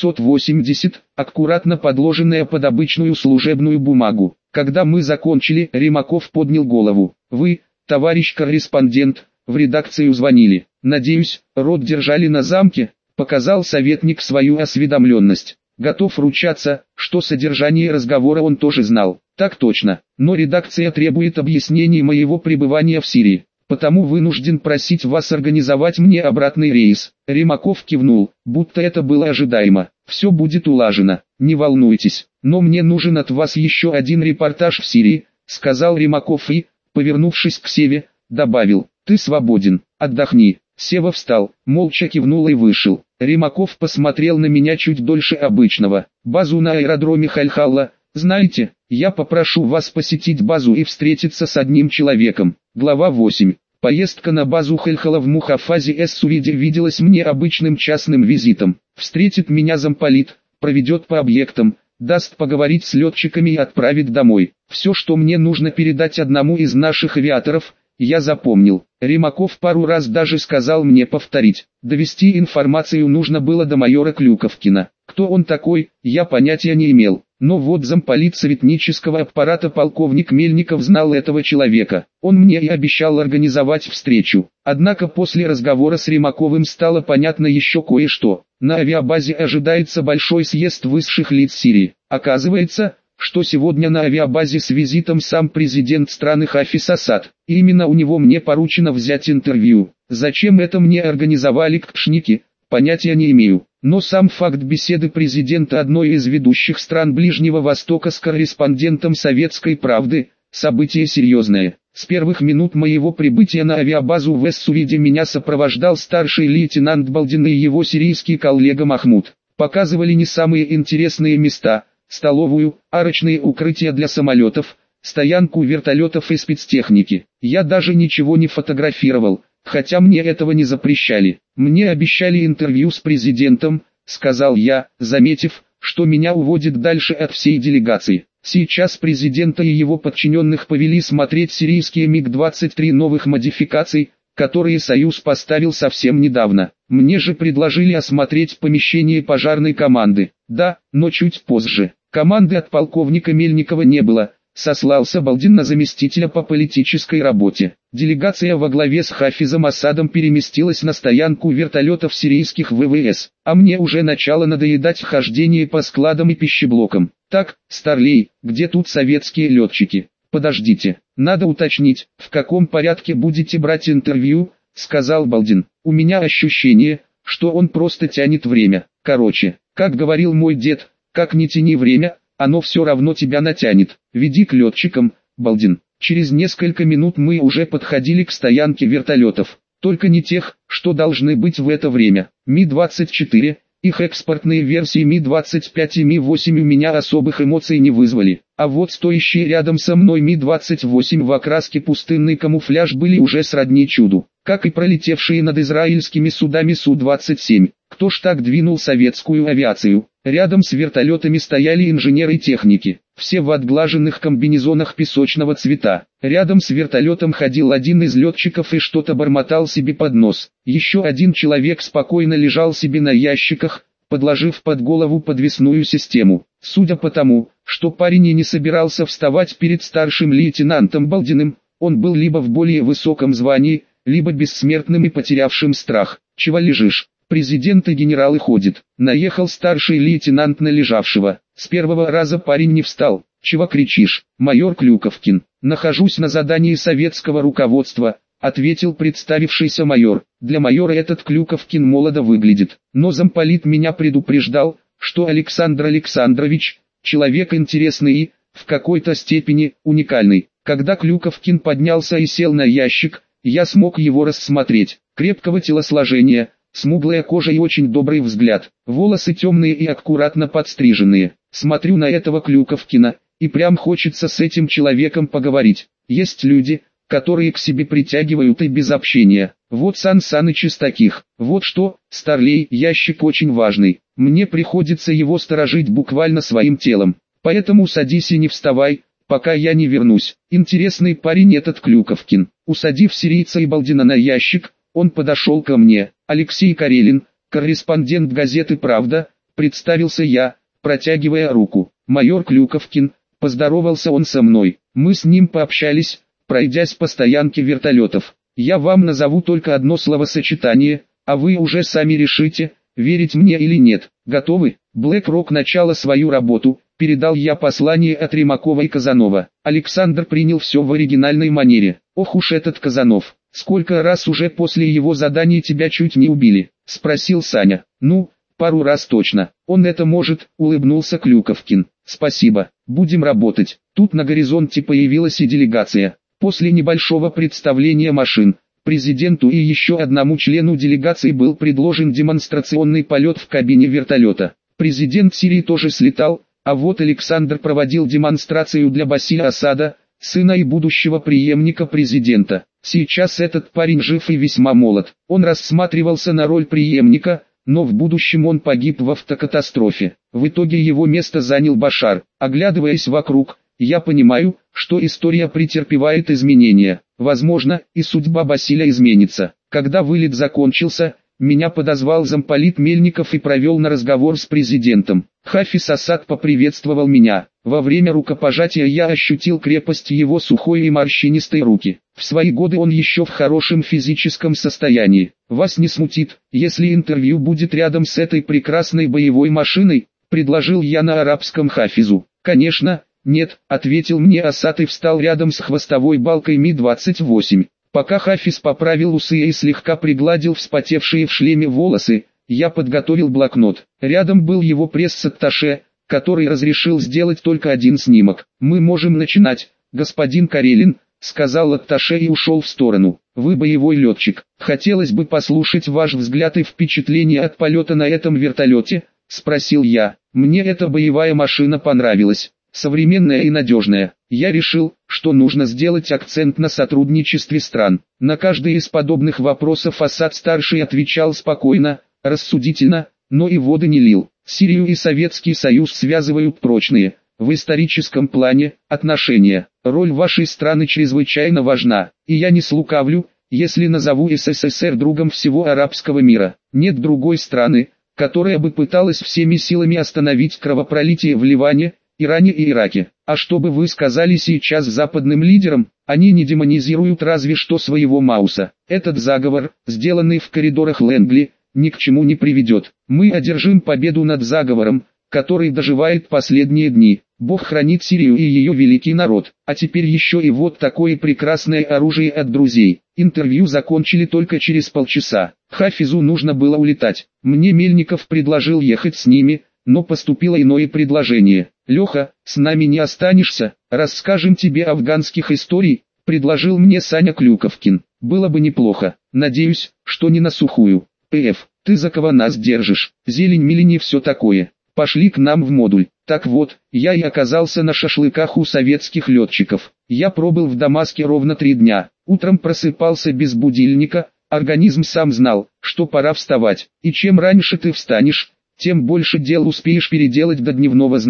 880, аккуратно подложенная под обычную служебную бумагу. Когда мы закончили, Ремаков поднял голову. «Вы, товарищ корреспондент, в редакцию звонили. Надеюсь, рот держали на замке», — показал советник свою осведомленность. Готов ручаться, что содержание разговора он тоже знал. «Так точно, но редакция требует объяснений моего пребывания в Сирии. Потому вынужден просить вас организовать мне обратный рейс». Ремаков кивнул, будто это было ожидаемо. «Все будет улажено, не волнуйтесь, но мне нужен от вас еще один репортаж в Сирии», — сказал Ремаков и, повернувшись к Севе, добавил: «Ты свободен, отдохни». Сева встал, молча кивнул и вышел. Ремаков посмотрел на меня чуть дольше обычного. «Базу на аэродроме Хальхалла, знаете, я попрошу вас посетить базу и встретиться с одним человеком». Глава 8. Поездка на базу Хальхалла в Мухафазе Эс-Суриде виделась мне обычным частным визитом. Встретит меня замполит, проведет по объектам, даст поговорить с летчиками и отправит домой. Все, что мне нужно передать одному из наших авиаторов, я запомнил. Ремаков пару раз даже сказал мне повторить. Довести информацию нужно было до майора Клюковкина. Кто он такой, я понятия не имел. Но вот замполит советнического аппарата полковник Мельников знал этого человека. Он мне и обещал организовать встречу. Однако после разговора с Ремаковым стало понятно еще кое-что. На авиабазе ожидается большой съезд высших лиц Сирии. Оказывается, что сегодня на авиабазе с визитом сам президент страны Хафиз Асад. И именно у него мне поручено взять интервью. Зачем это мне организовали кпшники, понятия не имею. Но сам факт беседы президента одной из ведущих стран Ближнего Востока с корреспондентом «Советской правды» – событие серьезное. С первых минут моего прибытия на авиабазу в Эс-Суриде меня сопровождал старший лейтенант Балдин и его сирийский коллега Махмуд. Показывали не самые интересные места – столовую, арочные укрытия для самолетов, стоянку вертолетов и спецтехники. Я даже ничего не фотографировал, хотя мне этого не запрещали. «Мне обещали интервью с президентом», — сказал я, заметив, что меня уводит дальше от всей делегации. Сейчас президента и его подчиненных повели смотреть сирийские МиГ-23 новых модификаций, которые Союз поставил совсем недавно. Мне же предложили осмотреть помещение пожарной команды. Да, но чуть позже. Команды от полковника Мельникова не было. Сослался Балдин на заместителя по политической работе. Делегация во главе с Хафизом Асадом переместилась на стоянку вертолетов сирийских ВВС, а мне уже начало надоедать хождение по складам и пищеблокам. «Так, Старлей, где тут советские летчики? Подождите, надо уточнить, в каком порядке будете брать интервью», — сказал Балдин. «У меня ощущение, что он просто тянет время. Короче, как говорил мой дед, как не тяни время, оно все равно тебя натянет. Веди к летчикам, Балдин». Через несколько минут мы уже подходили к стоянке вертолетов. Только не тех, что должны быть в это время. Ми-24, их экспортные версии Ми-25 и Ми-8 у меня особых эмоций не вызвали. А вот стоящие рядом со мной Ми-28 в окраске пустынный камуфляж были уже сродни чуду. Как и пролетевшие над израильскими судами Су-27. Кто ж так двинул советскую авиацию? Рядом с вертолетами стояли инженеры и техники. все в отглаженных комбинезонах песочного цвета. Рядом с вертолетом ходил один из летчиков и что-то бормотал себе под нос. Еще один человек спокойно лежал себе на ящиках, подложив под голову подвесную систему. Судя по тому, что парень и не собирался вставать перед старшим лейтенантом Балдиным, он был либо в более высоком звании, либо бессмертным и потерявшим страх. «Чего лежишь? Президент и генералы ходят». Наехал старший лейтенант на лежавшего. С первого раза парень не встал. «Чего кричишь, майор Клюковкин?» «Нахожусь на задании советского руководства», ответил представившийся майор. Для майора этот Клюковкин молодо выглядит, но замполит меня предупреждал, что Александр Александрович – человек интересный и, в какой-то степени, уникальный. Когда Клюковкин поднялся и сел на ящик, я смог его рассмотреть. Крепкого телосложения, смуглая кожа и очень добрый взгляд. Волосы темные и аккуратно подстриженные. Смотрю на этого Клюковкина, и прям хочется с этим человеком поговорить. Есть люди, которые к себе притягивают и без общения. Вот Сан Саныч из таких. Вот что, старлей, ящик очень важный. Мне приходится его сторожить буквально своим телом. Поэтому садись и не вставай, пока я не вернусь. Интересный парень этот Клюковкин. Усадив сирийца и Балдина на ящик, он подошел ко мне. «Алексей Карелин, корреспондент газеты «Правда», представился я, протягивая руку. «Майор Клюковкин», поздоровался он со мной. Мы с ним пообщались, пройдясь по стоянке вертолетов. «Я вам назову только одно словосочетание, а вы уже сами решите, верить мне или нет. Готовы?» «Блэк-Рок начала свою работу», передал я послание от Римакова и Казанова. Александр принял все в оригинальной манере. «Ох уж этот Казанов, сколько раз уже после его заданий тебя чуть не убили?» — спросил Саня. «Ну, пару раз точно. Он это может», — улыбнулся Клюковкин. «Спасибо, будем работать». Тут на горизонте появилась и делегация. После небольшого представления машин, президенту и еще одному члену делегации был предложен демонстрационный полет в кабине вертолета. Президент Сирии тоже слетал, а вот Александр проводил демонстрацию для Басиля Асада, сына и будущего преемника президента. Сейчас этот парень жив и весьма молод. Он рассматривался на роль преемника, но в будущем он погиб в автокатастрофе. В итоге его место занял Башар. Оглядываясь вокруг, я понимаю, что история претерпевает изменения. Возможно, и судьба Басиля изменится. Когда вылет закончился, меня подозвал замполит Мельников и провел на разговор с президентом. Хафиз Асад поприветствовал меня. Во время рукопожатия я ощутил крепость его сухой и морщинистой руки. В свои годы он еще в хорошем физическом состоянии. «Вас не смутит, если интервью будет рядом с этой прекрасной боевой машиной?» — предложил я на арабском Хафизу. «Конечно, нет», — ответил мне Асад и встал рядом с хвостовой балкой Ми-28. Пока Хафиз поправил усы и слегка пригладил вспотевшие в шлеме волосы, я подготовил блокнот. Рядом был его пресс-атташе, который разрешил сделать только один снимок. «Мы можем начинать, господин Карелин», — сказал атташе и ушел в сторону. «Вы боевой летчик. Хотелось бы послушать ваш взгляд и впечатления от полета на этом вертолете», — спросил я. «Мне эта боевая машина понравилась. Современная и надежная. Я решил, что нужно сделать акцент на сотрудничестве стран». На каждый из подобных вопросов Асад-старший отвечал спокойно, рассудительно, но и воды не лил. Сирию и Советский Союз связывают прочные, в историческом плане, отношения. Роль вашей страны чрезвычайно важна, и я не слукавлю, если назову СССР другом всего арабского мира. Нет другой страны, которая бы пыталась всеми силами остановить кровопролитие в Ливане, Иране и Ираке. А что бы вы сказали сейчас западным лидерам? Они не демонизируют разве что своего Мауса. Этот заговор, сделанный в коридорах Лэнгли, ни к чему не приведет. Мы одержим победу над заговором, который доживает последние дни. Бог хранит Сирию и ее великий народ. А теперь еще и вот такое прекрасное оружие от друзей. Интервью закончили только через полчаса. Хафизу нужно было улетать. Мне Мельников предложил ехать с ними, но поступило иное предложение. «Леха, с нами не останешься, расскажем тебе афганских историй», предложил мне Саня Клюковкин. «Было бы неплохо. Надеюсь, что не на сухую. П.Ф., ты за кого нас держишь? Зелень милени все такое. Пошли к нам в модуль». Так вот, я и оказался на шашлыках у советских летчиков. Я пробыл в Дамаске ровно 3 дня. Утром просыпался без будильника, организм сам знал, что пора вставать. И чем раньше ты встанешь, тем больше дел успеешь переделать до дневного зноя.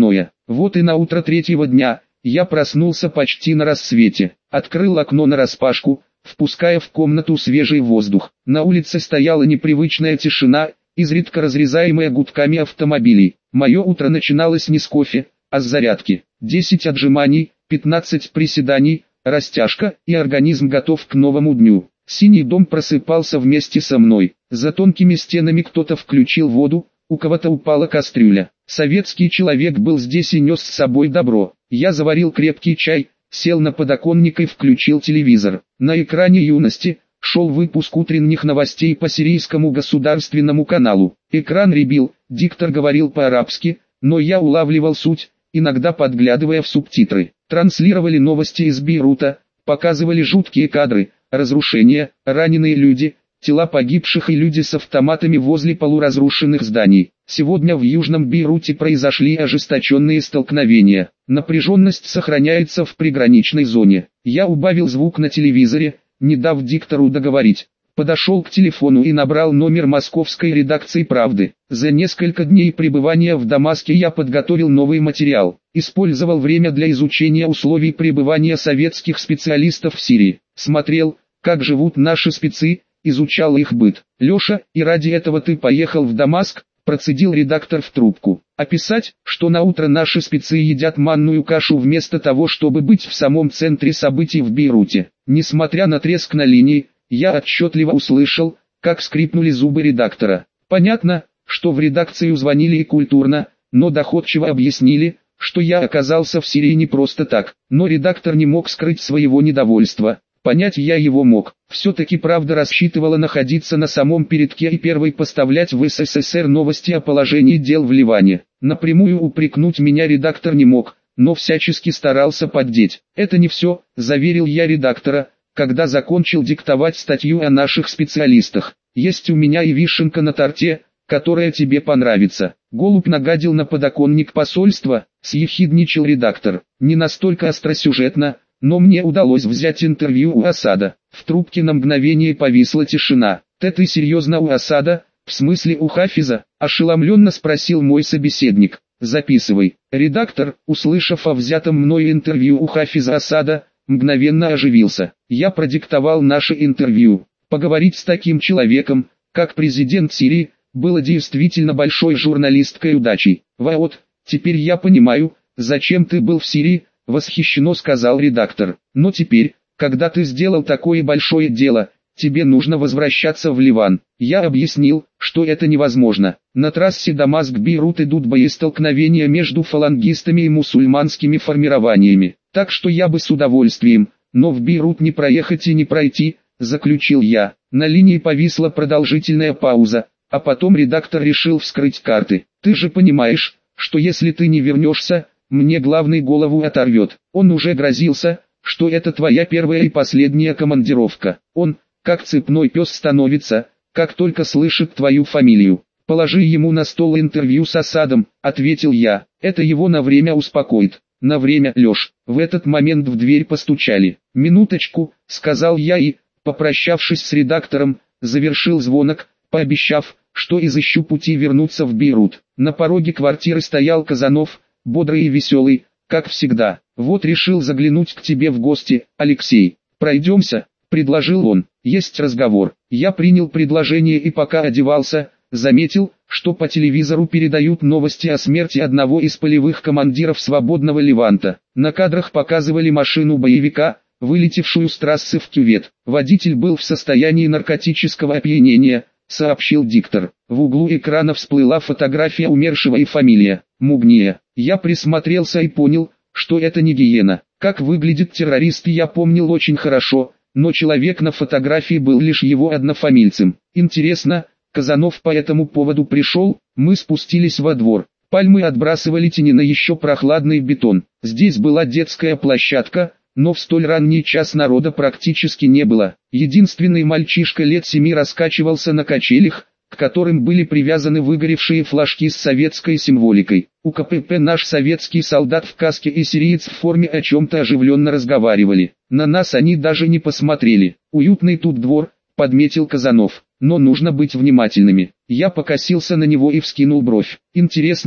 Вот и на утро третьего дня, я проснулся почти на рассвете, открыл окно нараспашку, впуская в комнату свежий воздух. На улице стояла непривычная тишина, изредка разрезаемая гудками автомобилей. Мое утро начиналось не с кофе, а с зарядки. 10 отжиманий, 15 приседаний, растяжка, и организм готов к новому дню. Синий дом просыпался вместе со мной. За тонкими стенами кто-то включил воду, у кого-то упала кастрюля. Советский человек был здесь и нес с собой добро. Я заварил крепкий чай, сел на подоконник и включил телевизор. На экране «Юности» шел выпуск утренних новостей по сирийскому государственному каналу. Экран рябил, диктор говорил по-арабски, но я улавливал суть, иногда подглядывая в субтитры. Транслировали новости из Бейрута, показывали жуткие кадры, разрушения, раненые люди, тела погибших и люди с автоматами возле полуразрушенных зданий. Сегодня в Южном Бейруте произошли ожесточенные столкновения. Напряженность сохраняется в приграничной зоне. Я убавил звук на телевизоре, не дав диктору договорить. Подошел к телефону и набрал номер московской редакции «Правды». За несколько дней пребывания в Дамаске я подготовил новый материал. Использовал время для изучения условий пребывания советских специалистов в Сирии. Смотрел, как живут наши спецы, изучал их быт. «Леша, и ради этого ты поехал в Дамаск?» – процедил редактор в трубку. «Описать, что на утро наши спецы едят манную кашу вместо того, чтобы быть в самом центре событий в Бейруте». Несмотря на треск на линии, я отчетливо услышал, как скрипнули зубы редактора. Понятно, что в редакцию звонили и культурно, но доходчиво объяснили, что я оказался в Сирии не просто так. Но редактор не мог скрыть своего недовольства. Понять я его мог. Все-таки «Правда» рассчитывала находиться на самом передке и первой поставлять в СССР новости о положении дел в Ливане. Напрямую упрекнуть меня редактор не мог, но всячески старался поддеть. «Это не все», – заверил я редактора, когда закончил диктовать статью о наших специалистах. «Есть у меня и вишенка на торте, которая тебе понравится». «Голубь нагадил на подоконник посольства», – съехидничал редактор. «Не настолько остросюжетно, но мне удалось взять интервью у Асада». В трубке на мгновение повисла тишина. «Ты серьезно у Асада, в смысле у Хафиза?» – ошеломленно спросил мой собеседник. «Записывай». Редактор, услышав о взятом мной интервью у Хафиза Асада, мгновенно оживился. Я продиктовал наше интервью. Поговорить с таким человеком, как президент Сирии, было действительно большой журналистской удачей. «Вот, теперь я понимаю, зачем ты был в Сирии», — восхищенно сказал редактор. «Но теперь, когда ты сделал такое большое дело, тебе нужно возвращаться в Ливан». Я объяснил, что это невозможно. На трассе Дамаск-Бейрут идут боестолкновения между фалангистами и мусульманскими формированиями. Так что я бы с удовольствием, но в Бейрут не проехать и не пройти, заключил я. На линии повисла продолжительная пауза, а потом редактор решил вскрыть карты. «Ты же понимаешь, что если ты не вернешься, мне главный голову оторвет». Он уже грозился, что это твоя первая и последняя командировка. Он, как цепной пес, становится, как только слышит твою фамилию. «Положи ему на стол интервью с Асадом», — ответил я. «Это его на время успокоит». «На время, Леш». В этот момент в дверь постучали. «Минуточку», — сказал я и, попрощавшись с редактором, завершил звонок, пообещав, что изыщу пути вернуться в Бейрут. На пороге квартиры стоял Казанов, бодрый и веселый, как всегда. «Вот решил заглянуть к тебе в гости, Алексей. Пройдемся», — предложил он. «Есть разговор». Я принял предложение и пока одевался, заметил, что по телевизору передают новости о смерти одного из полевых командиров свободного Леванта. На кадрах показывали машину боевика, вылетевшую с трассы в кювет. Водитель был в состоянии наркотического опьянения, сообщил диктор. В углу экрана всплыла фотография умершего и фамилия Мугния. Я присмотрелся и понял, что это не гиена. Как выглядит террорист я помнил очень хорошо, но человек на фотографии был лишь его однофамильцем. Интересно, Казанов по этому поводу пришел? Мы спустились во двор. Пальмы отбрасывали тени на еще прохладный бетон. Здесь была детская площадка, но в столь ранний час народа практически не было. Единственный мальчишка лет 7 раскачивался на качелях, к которым были привязаны выгоревшие флажки с советской символикой. У КПП наш советский солдат в каске и сириец в форме о чем-то оживленно разговаривали. На нас они даже не посмотрели. «Уютный тут двор», — подметил Казанов. «Но нужно быть внимательными». Я покосился на него и вскинул бровь. «Интересно,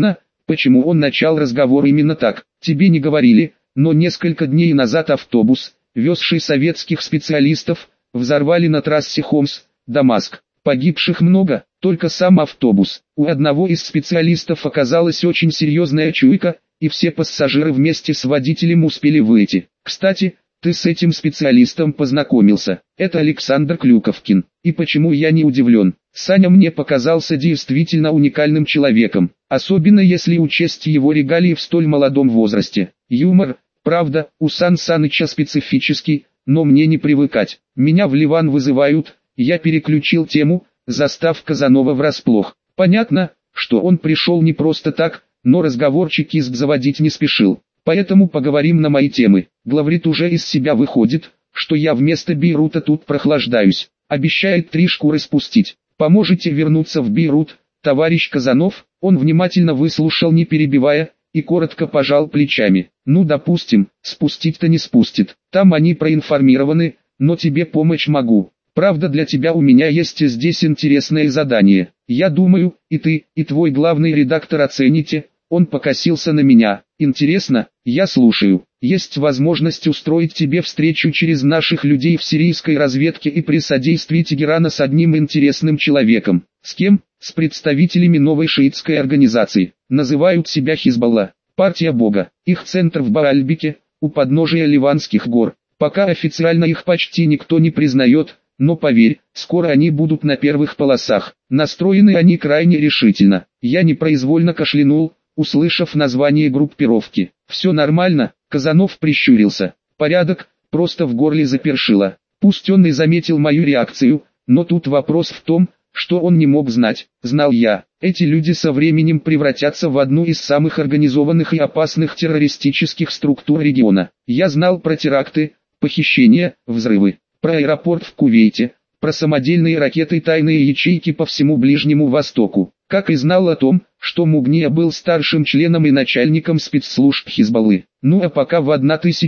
Почему он начал разговор именно так? Тебе не говорили, но несколько дней назад автобус, везший советских специалистов, взорвали на трассе Хомс-Дамаск. Погибших много, только сам автобус. У одного из специалистов оказалась очень серьезная чуйка, и все пассажиры вместе с водителем успели выйти. Кстати, ты с этим специалистом познакомился. Это Александр Клюковкин. И почему я не удивлен? Саня мне показался действительно уникальным человеком, особенно если учесть его регалии в столь молодом возрасте. Юмор, правда, у Сан Саныча специфический, но мне не привыкать. Меня в Ливан вызывают, я переключил тему, застав Казанова врасплох. Понятно, что он пришел не просто так, но разговорчик заводить не спешил. Поэтому поговорим на мои темы. Главрит уже из себя выходит, что я вместо Бейрута тут прохлаждаюсь. Обещает 3 шкуры спустить. Поможете вернуться в Бейрут, товарищ Казанов? Он внимательно выслушал, не перебивая, и коротко пожал плечами. Ну допустим, спустить-то не спустит. Там они проинформированы, но тебе помочь могу. Правда, для тебя у меня есть здесь интересное задание. Я думаю, и ты, и твой главный редактор оцените. Он покосился на меня. Интересно, я слушаю. Есть возможность устроить тебе встречу через наших людей в сирийской разведке и при содействии Тегерана с одним интересным человеком. С кем? С представителями новой шиитской организации. Называют себя Хизбалла, партия Бога. Их центр в Баальбеке, у подножия Ливанских гор. Пока официально их почти никто не признает, но поверь, скоро они будут на первых полосах. Настроены они крайне решительно. Я непроизвольно кашлянул, услышав название группировки. «Все нормально», — Казанов прищурился. «Порядок», просто в горле запершило. Пусть он и заметил мою реакцию, но тут вопрос в том, что он не мог знать. Знал я, эти люди со временем превратятся в одну из самых организованных и опасных террористических структур региона. Я знал про теракты, похищения, взрывы, про аэропорт в Кувейте, про самодельные ракеты и тайные ячейки по всему Ближнему Востоку. Как и знал о том, что Мугния был старшим членом и начальником спецслужб Хизбаллы. Ну а пока в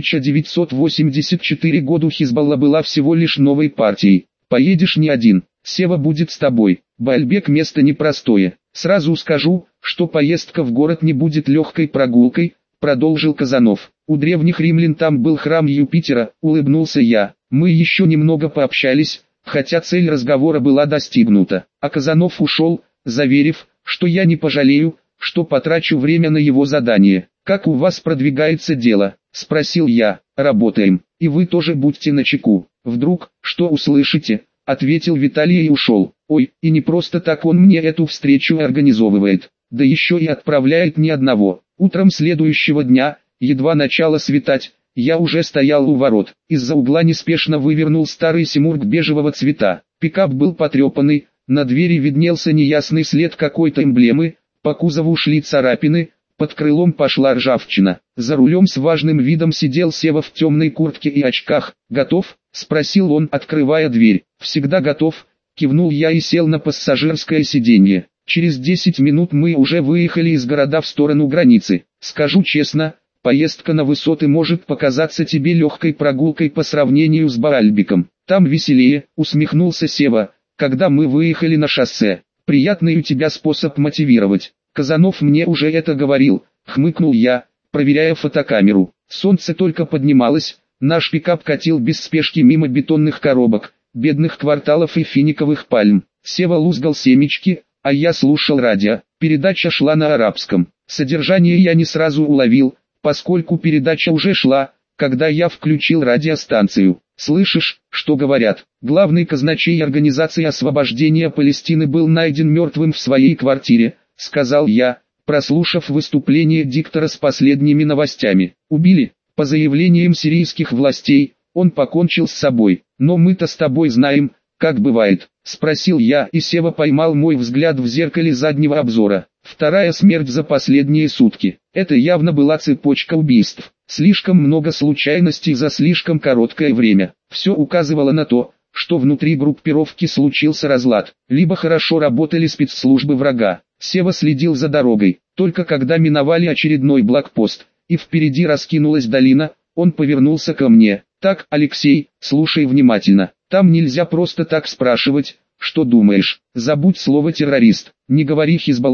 1984 году Хизбалла была всего лишь новой партией. Поедешь не один, Сева будет с тобой. Баальбек место непростое. Сразу скажу, что поездка в город не будет легкой прогулкой, продолжил Казанов. У древних римлян там был храм Юпитера, улыбнулся я. Мы еще немного пообщались, хотя цель разговора была достигнута. А Казанов ушел, заверив, что я не пожалею, что потрачу время на его задание. «Как у вас продвигается дело?» – спросил я. «Работаем, и вы тоже будьте начеку. Вдруг, что услышите?» – ответил Виталий и ушел. «Ой, и не просто так он мне эту встречу организовывает, да еще и отправляет не одного». Утром следующего дня, едва начало светать, я уже стоял у ворот. Из-за угла неспешно вывернул старый симург бежевого цвета. Пикап был потрепанный, на двери виднелся неясный след какой-то эмблемы, по кузову шли царапины, под крылом пошла ржавчина. За рулем с важным видом сидел Сева в темной куртке и очках. «Готов?» – спросил он, открывая дверь. «Всегда готов», – кивнул я и сел на пассажирское сиденье. Через 10 минут мы уже выехали из города в сторону границы. Скажу честно, поездка на высоты может показаться тебе легкой прогулкой по сравнению с Баальбеком. Там веселее, усмехнулся Сева, когда мы выехали на шоссе. Приятный у тебя способ мотивировать. Казанов мне уже это говорил, хмыкнул я, проверяя фотокамеру. Солнце только поднималось, наш пикап катил без спешки мимо бетонных коробок, бедных кварталов и финиковых пальм. Сева лузгал семечки, а я слушал радио. Передача шла на арабском. Содержание я не сразу уловил, поскольку передача уже шла, когда я включил радиостанцию. «Слышишь, что говорят? Главный казначей Организации освобождения Палестины был найден мертвым в своей квартире», — сказал я, прослушав выступление диктора с последними новостями. «Убили, по заявлениям сирийских властей, он покончил с собой. Но мы-то с тобой знаем, как бывает», — спросил я, и Сева поймал мой взгляд в зеркале заднего обзора. Вторая смерть за последние сутки. Это явно была цепочка убийств. Слишком много случайностей за слишком короткое время. Все указывало на то, что внутри группировки случился разлад. Либо хорошо работали спецслужбы врага. Сева следил за дорогой. Только когда миновали очередной блокпост, и впереди раскинулась долина, он повернулся ко мне. «Так, Алексей, слушай внимательно. Там нельзя просто так спрашивать, что думаешь. Забудь слово террорист. Не говори Хизбалла.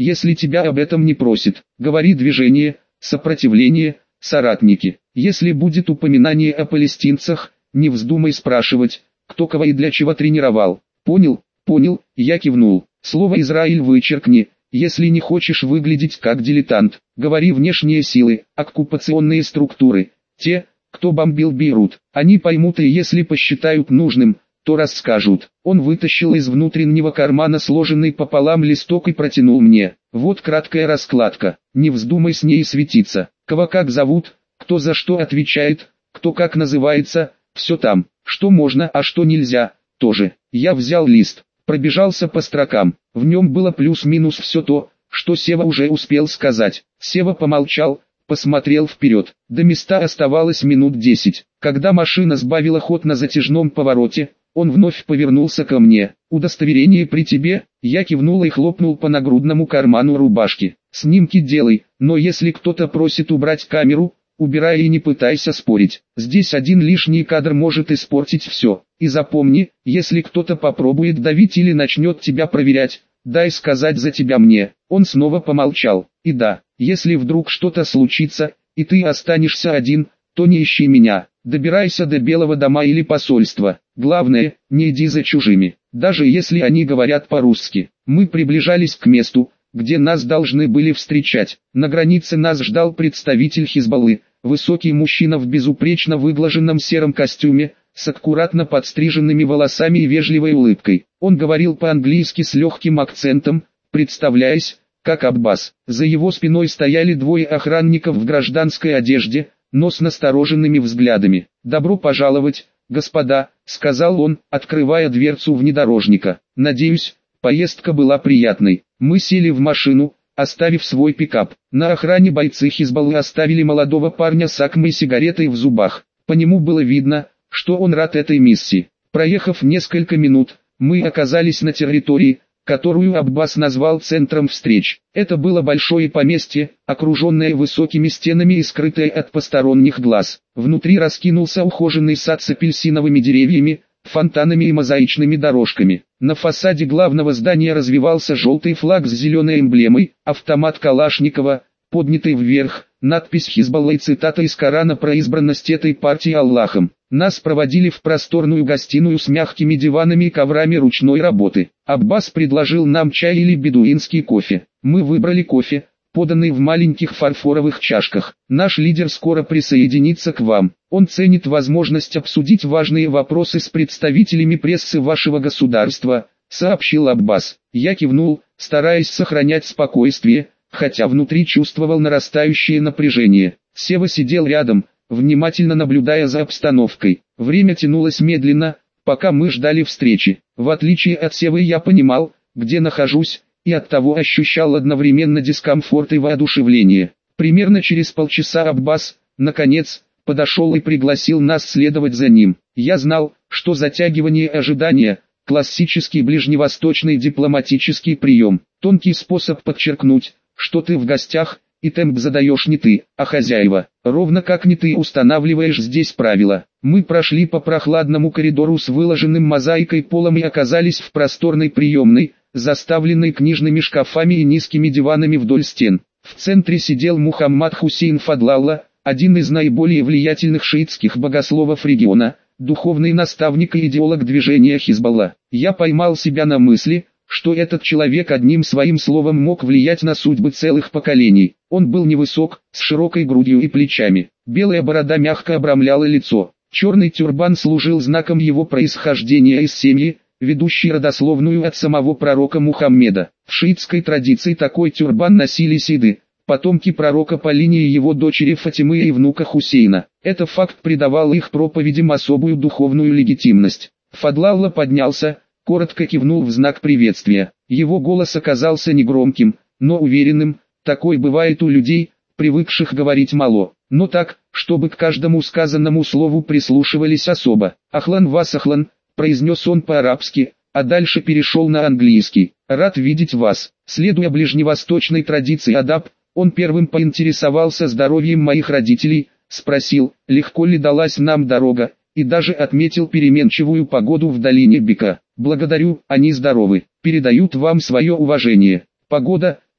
если тебя об этом не просит. Говори движение, сопротивление, соратники. Если будет упоминание о палестинцах, не вздумай спрашивать, кто кого и для чего тренировал. Понял? Понял, я кивнул. Слово «Израиль» вычеркни, если не хочешь выглядеть как дилетант. Говори внешние силы, оккупационные структуры, те, кто бомбил Бейрут. Они поймут и если посчитают нужным, то расскажут. Он вытащил из внутреннего кармана сложенный пополам листок и протянул мне. Вот краткая раскладка, не вздумай с ней светиться. Кого как зовут, кто за что отвечает, кто как называется, все там. Что можно, а что нельзя, тоже. Я взял лист, пробежался по строкам. В нем было плюс-минус все то, что Сева уже успел сказать. Сева помолчал, посмотрел вперед. До места оставалось минут 10. Когда машина сбавила ход на затяжном повороте, он вновь повернулся ко мне. «Удостоверение при тебе?» Я кивнул и хлопнул по нагрудному карману рубашки. «Снимки делай, но если кто-то просит убрать камеру, убирай и не пытайся спорить. Здесь один лишний кадр может испортить все. И запомни, если кто-то попробует давить или начнет тебя проверять, дай сказать за тебя мне». Он снова помолчал. «И да, если вдруг что-то случится, и ты останешься один, то не ищи меня. Добирайся до Белого дома или посольства. Главное, не иди за чужими, даже если они говорят по-русски». Мы приближались к месту, где нас должны были встречать. На границе нас ждал представитель Хизбаллы, высокий мужчина в безупречно выглаженном сером костюме, с аккуратно подстриженными волосами и вежливой улыбкой. Он говорил по-английски с легким акцентом, представляясь, как Аббас. За его спиной стояли двое охранников в гражданской одежде, но с настороженными взглядами. «Добро пожаловать, господа», — сказал он, открывая дверцу внедорожника. «Надеюсь, поездка была приятной». Мы сели в машину, оставив свой пикап. На охране бойцы Хизбаллы оставили молодого парня с акмой и сигаретой в зубах. По нему было видно, что он рад этой миссии. Проехав несколько минут, мы оказались на территории, которую Аббас назвал центром встреч. Это было большое поместье, окруженное высокими стенами и скрытое от посторонних глаз. Внутри раскинулся ухоженный сад с апельсиновыми деревьями, фонтанами и мозаичными дорожками. На фасаде главного здания развивался желтый флаг с зеленой эмблемой, автомат Калашникова, поднятый вверх, надпись Хизбалла и цитата из Корана про избранность этой партии Аллахом. Нас проводили в просторную гостиную с мягкими диванами и коврами ручной работы. Аббас предложил нам чай или бедуинский кофе. Мы выбрали кофе, поданный в маленьких фарфоровых чашках. Наш лидер скоро присоединится к вам. Он ценит возможность обсудить важные вопросы с представителями прессы вашего государства, сообщил Аббас. Я кивнул, стараясь сохранять спокойствие, хотя внутри чувствовал нарастающее напряжение. Сева сидел рядом, внимательно наблюдая за обстановкой. Время тянулось медленно, пока мы ждали встречи. В отличие от Севы я понимал, где нахожусь, и оттого ощущал одновременно дискомфорт и воодушевление. Примерно через полчаса Аббас, наконец, подошел и пригласил нас следовать за ним. Я знал, что затягивание ожидания – классический ближневосточный дипломатический прием, тонкий способ подчеркнуть, что ты в гостях, и темп задаешь не ты, а хозяева. Ровно как не ты устанавливаешь здесь правила. Мы прошли по прохладному коридору с выложенным мозаикой полом и оказались в просторной приемной, заставленной книжными шкафами и низкими диванами вдоль стен. В центре сидел Мухаммад Хусейн Фадлалла, один из наиболее влиятельных шиитских богословов региона, духовный наставник и идеолог движения Хизбалла. Я поймал себя на мысли, что этот человек одним своим словом мог влиять на судьбы целых поколений. Он был невысок, с широкой грудью и плечами. Белая борода мягко обрамляла лицо. Черный тюрбан служил знаком его происхождения из семьи, ведущей родословную от самого пророка Мухаммеда. В шиитской традиции такой тюрбан носили сиды, потомки пророка по линии его дочери Фатимы и внука Хусейна. Этот факт придавал их проповедям особую духовную легитимность. Фадлалла поднялся, коротко кивнул в знак приветствия. Его голос оказался негромким, но уверенным. Такой бывает у людей, привыкших говорить мало, но так, чтобы к каждому сказанному слову прислушивались особо. «Ахлан вас ахлан», произнес он по-арабски, а дальше перешел на английский. «Рад видеть вас». Следуя ближневосточной традиции адаб, он первым поинтересовался здоровьем моих родителей, спросил, легко ли далась нам дорога, и даже отметил переменчивую погоду в долине Бека. «Благодарю, они здоровы, передают вам свое уважение». Погода,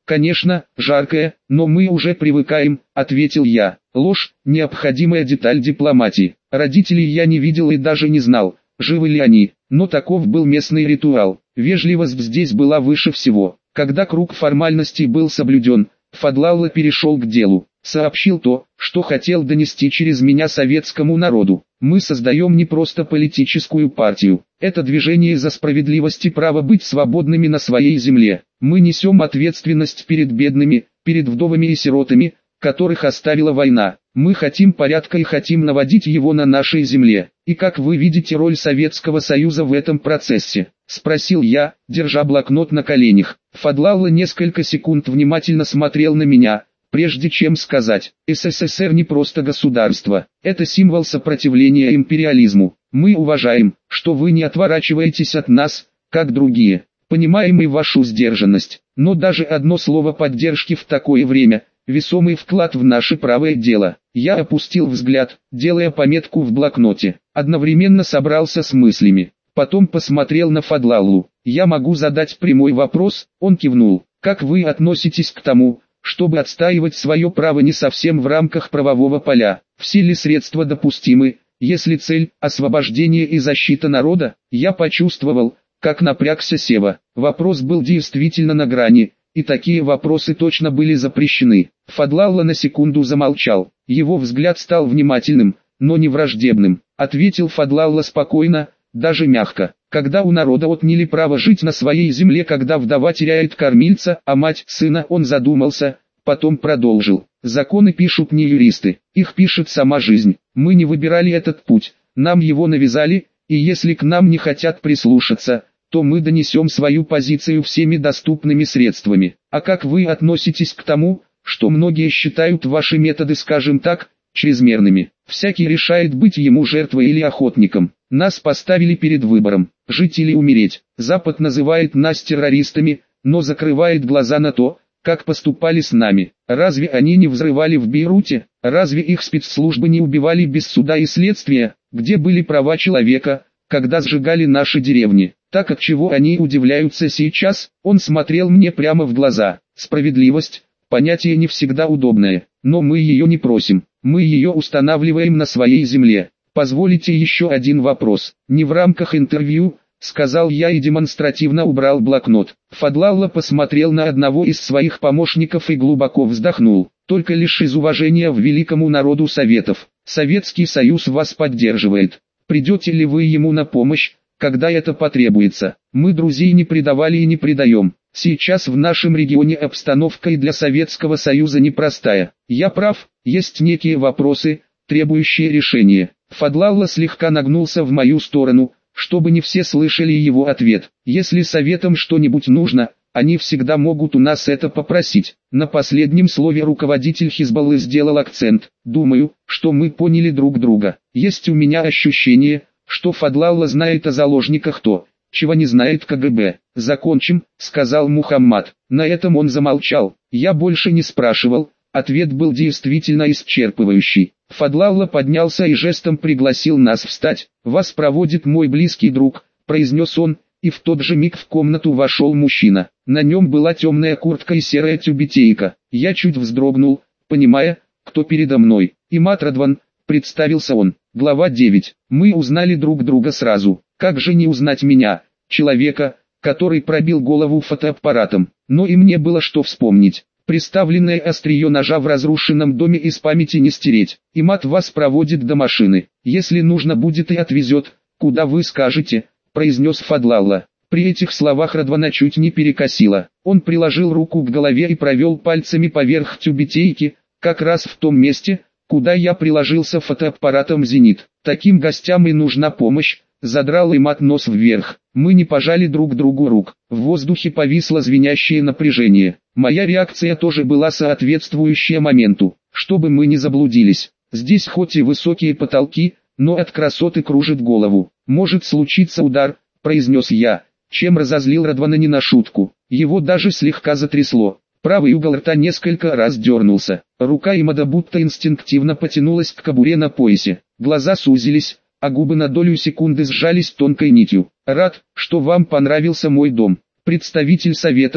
Конечно, жаркое, но мы уже привыкаем, ответил я. Ложь – необходимая деталь дипломатии. Родителей я не видел и даже не знал, живы ли они, но таков был местный ритуал. Вежливость здесь была выше всего. Когда круг формальностей был соблюден, Фадлалла перешел к делу. Сообщил то, что хотел донести через меня советскому народу. Мы создаем не просто политическую партию. Это движение за справедливость и право быть свободными на своей земле. Мы несем ответственность перед бедными, перед вдовами и сиротами, которых оставила война. Мы хотим порядка и хотим наводить его на нашей земле. И как вы видите роль Советского Союза в этом процессе? Спросил я, держа блокнот на коленях. Фадлалла несколько секунд внимательно смотрел на меня, прежде чем сказать: СССР не просто государство, это символ сопротивления империализму. Мы уважаем, что вы не отворачиваетесь от нас, как другие. Понимаем и вашу сдержанность, но даже одно слово поддержки в такое время – весомый вклад в наше правое дело. Я опустил взгляд, делая пометку в блокноте, одновременно собрался с мыслями. Потом посмотрел на Фадлаллу. Я могу задать прямой вопрос? Он кивнул. Как вы относитесь к тому, чтобы отстаивать свое право не совсем в рамках правового поля? Все ли средства допустимы, если цель – освобождение и защита народа? Я почувствовал, как напрягся Сева. Вопрос был действительно на грани, и такие вопросы точно были запрещены. Фадлалла на секунду замолчал. Его взгляд стал внимательным, но не враждебным. Ответил Фадлалла спокойно, даже мягко. Когда у народа отняли право жить на своей земле, когда вдова теряет кормильца, а мать сына, он задумался, потом продолжил. Законы пишут не юристы, их пишет сама жизнь. Мы не выбирали этот путь, нам его навязали, и если к нам не хотят прислушаться, то мы донесем свою позицию всеми доступными средствами. А как вы относитесь к тому, что многие считают ваши методы, скажем так, чрезмерными? Всякий решает, быть ему жертвой или охотником. Нас поставили перед выбором, жить или умереть. Запад называет нас террористами, но закрывает глаза на то, как поступали с нами. Разве они не взрывали в Бейруте? Разве их спецслужбы не убивали без суда и следствия? Где были права человека, когда сжигали наши деревни? Так от чего они удивляются сейчас? Он смотрел мне прямо в глаза. Справедливость – понятие не всегда удобное, но мы ее не просим, мы ее устанавливаем на своей земле. Позволите еще один вопрос? Не в рамках интервью, сказал я и демонстративно убрал блокнот. Фадлалла посмотрел на одного из своих помощников и глубоко вздохнул. Только лишь из уважения к великому народу Советов. Советский Союз вас поддерживает. Придете ли вы ему на помощь, когда это потребуется? Мы друзей не предавали и не предаем. Сейчас в нашем регионе обстановка и для Советского Союза непростая. Я прав, есть некие вопросы, требующие решения. Фадлалла слегка нагнулся в мою сторону, чтобы не все слышали его ответ. Если советам что-нибудь нужно, они всегда могут у нас это попросить. На последнем слове руководитель Хизбаллы сделал акцент. Думаю, что мы поняли друг друга. Есть у меня ощущение, что Фадлалла знает о заложниках то, чего не знает КГБ. «Закончим», — сказал Мухаммад. На этом он замолчал. Я больше не спрашивал, ответ был действительно исчерпывающий. Фадлалла поднялся и жестом пригласил нас встать. «Вас проводит мой близкий друг», — произнес он, и в тот же миг в комнату вошел мужчина. На нем была темная куртка и серая тюбетейка. Я чуть вздрогнул, понимая, кто передо мной. Имат Радван, представился он. Глава 9. Мы узнали друг друга сразу. Как же не узнать меня, человека, который пробил голову фотоаппаратом? Но и мне было что вспомнить. Приставленное острие ножа в разрушенном доме из памяти не стереть. Имат вас проводит до машины. Если нужно будет и отвезет, куда вы скажете, произнес Фадлалла. При этих словах Радвана чуть не перекосило. Он приложил руку к голове и провел пальцами поверх тюбетейки, как раз в том месте, куда я приложился фотоаппаратом «Зенит». Таким гостям и нужна помощь. Задрал Имат нос вверх. Мы не пожали друг другу рук. В воздухе повисло звенящее напряжение. Моя реакция тоже была соответствующая моменту. Чтобы мы не заблудились. Здесь хоть и высокие потолки, но от красоты кружит голову. Может случиться удар, произнес я, чем разозлил Радвана не на шутку. Его даже слегка затрясло. Правый угол рта несколько раз дернулся. Рука Имада будто инстинктивно потянулась к кобуре на поясе. Глаза сузились, а губы на долю секунды сжались тонкой нитью. «Рад, что вам понравился мой дом. Представитель Советов»,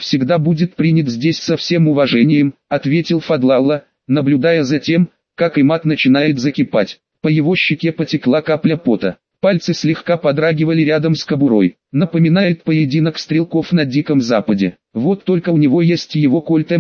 всегда будет принят здесь со всем уважением», — ответил Фадлалла, наблюдая за тем, как Имад начинает закипать. По его щеке потекла капля пота. Пальцы слегка подрагивали рядом с кобурой. Напоминает поединок стрелков на Диком Западе. Вот только у него есть его Кольт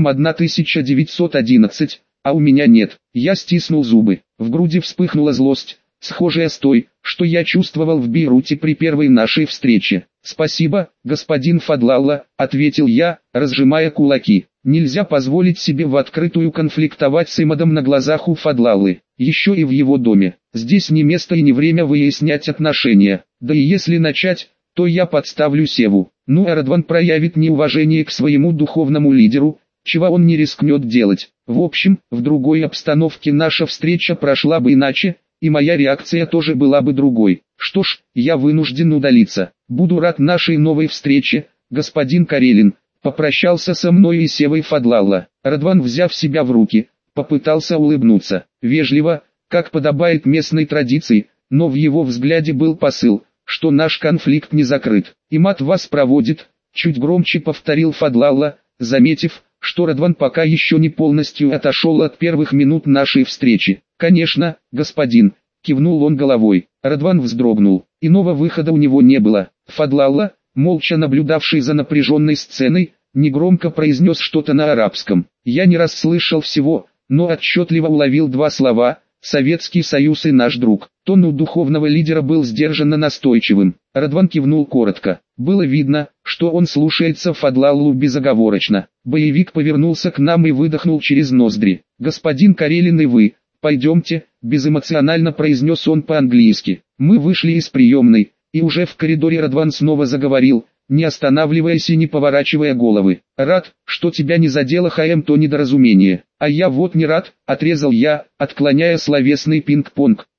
М1911, а у меня нет. Я стиснул зубы. В груди вспыхнула злость, схожая с той, что я чувствовал в Бейруте при первой нашей встрече. «Спасибо, господин Фадлалла», — ответил я, разжимая кулаки. Нельзя позволить себе в открытую конфликтовать с Имадом на глазах у Фадлаллы, еще и в его доме. Здесь не место и не время выяснять отношения. Да и если начать, то я подставлю Севу. Ну а Радван проявит неуважение к своему духовному лидеру, чего он не рискнет делать. В общем, в другой обстановке наша встреча прошла бы иначе, и моя реакция тоже была бы другой. Что ж, я вынужден удалиться. Буду рад нашей новой встрече, господин Карелин. Попрощался со мной и Севой Фадлалла. Радван, взяв себя в руки, попытался улыбнуться. Вежливо, как подобает местной традиции, но в его взгляде был посыл, что наш конфликт не закрыт. «Имад вас проводит», — чуть громче повторил Фадлалла, заметив, что Радван пока еще не полностью отошел от первых минут нашей встречи. «Конечно, господин», — кивнул он головой. Радван вздрогнул. Иного выхода у него не было. Фадлалла, молча наблюдавший за напряженной сценой, негромко произнес что-то на арабском. Я не расслышал всего, но отчетливо уловил два слова: «Советский Союз и наш друг». Тон у духовного лидера был сдержанно настойчивым. Радван кивнул коротко. Было видно, что он слушается Фадлаллу безоговорочно. Боевик повернулся к нам и выдохнул через ноздри. «Господин Карелин и вы, пойдемте», — безэмоционально произнес он по-английски. Мы вышли из приемной, и уже в коридоре Радван снова заговорил, не останавливаясь и не поворачивая головы. «Рад, что тебя не задело то недоразумение». «А я вот не рад», — отрезал я, отклоняя словесный пинг-понг.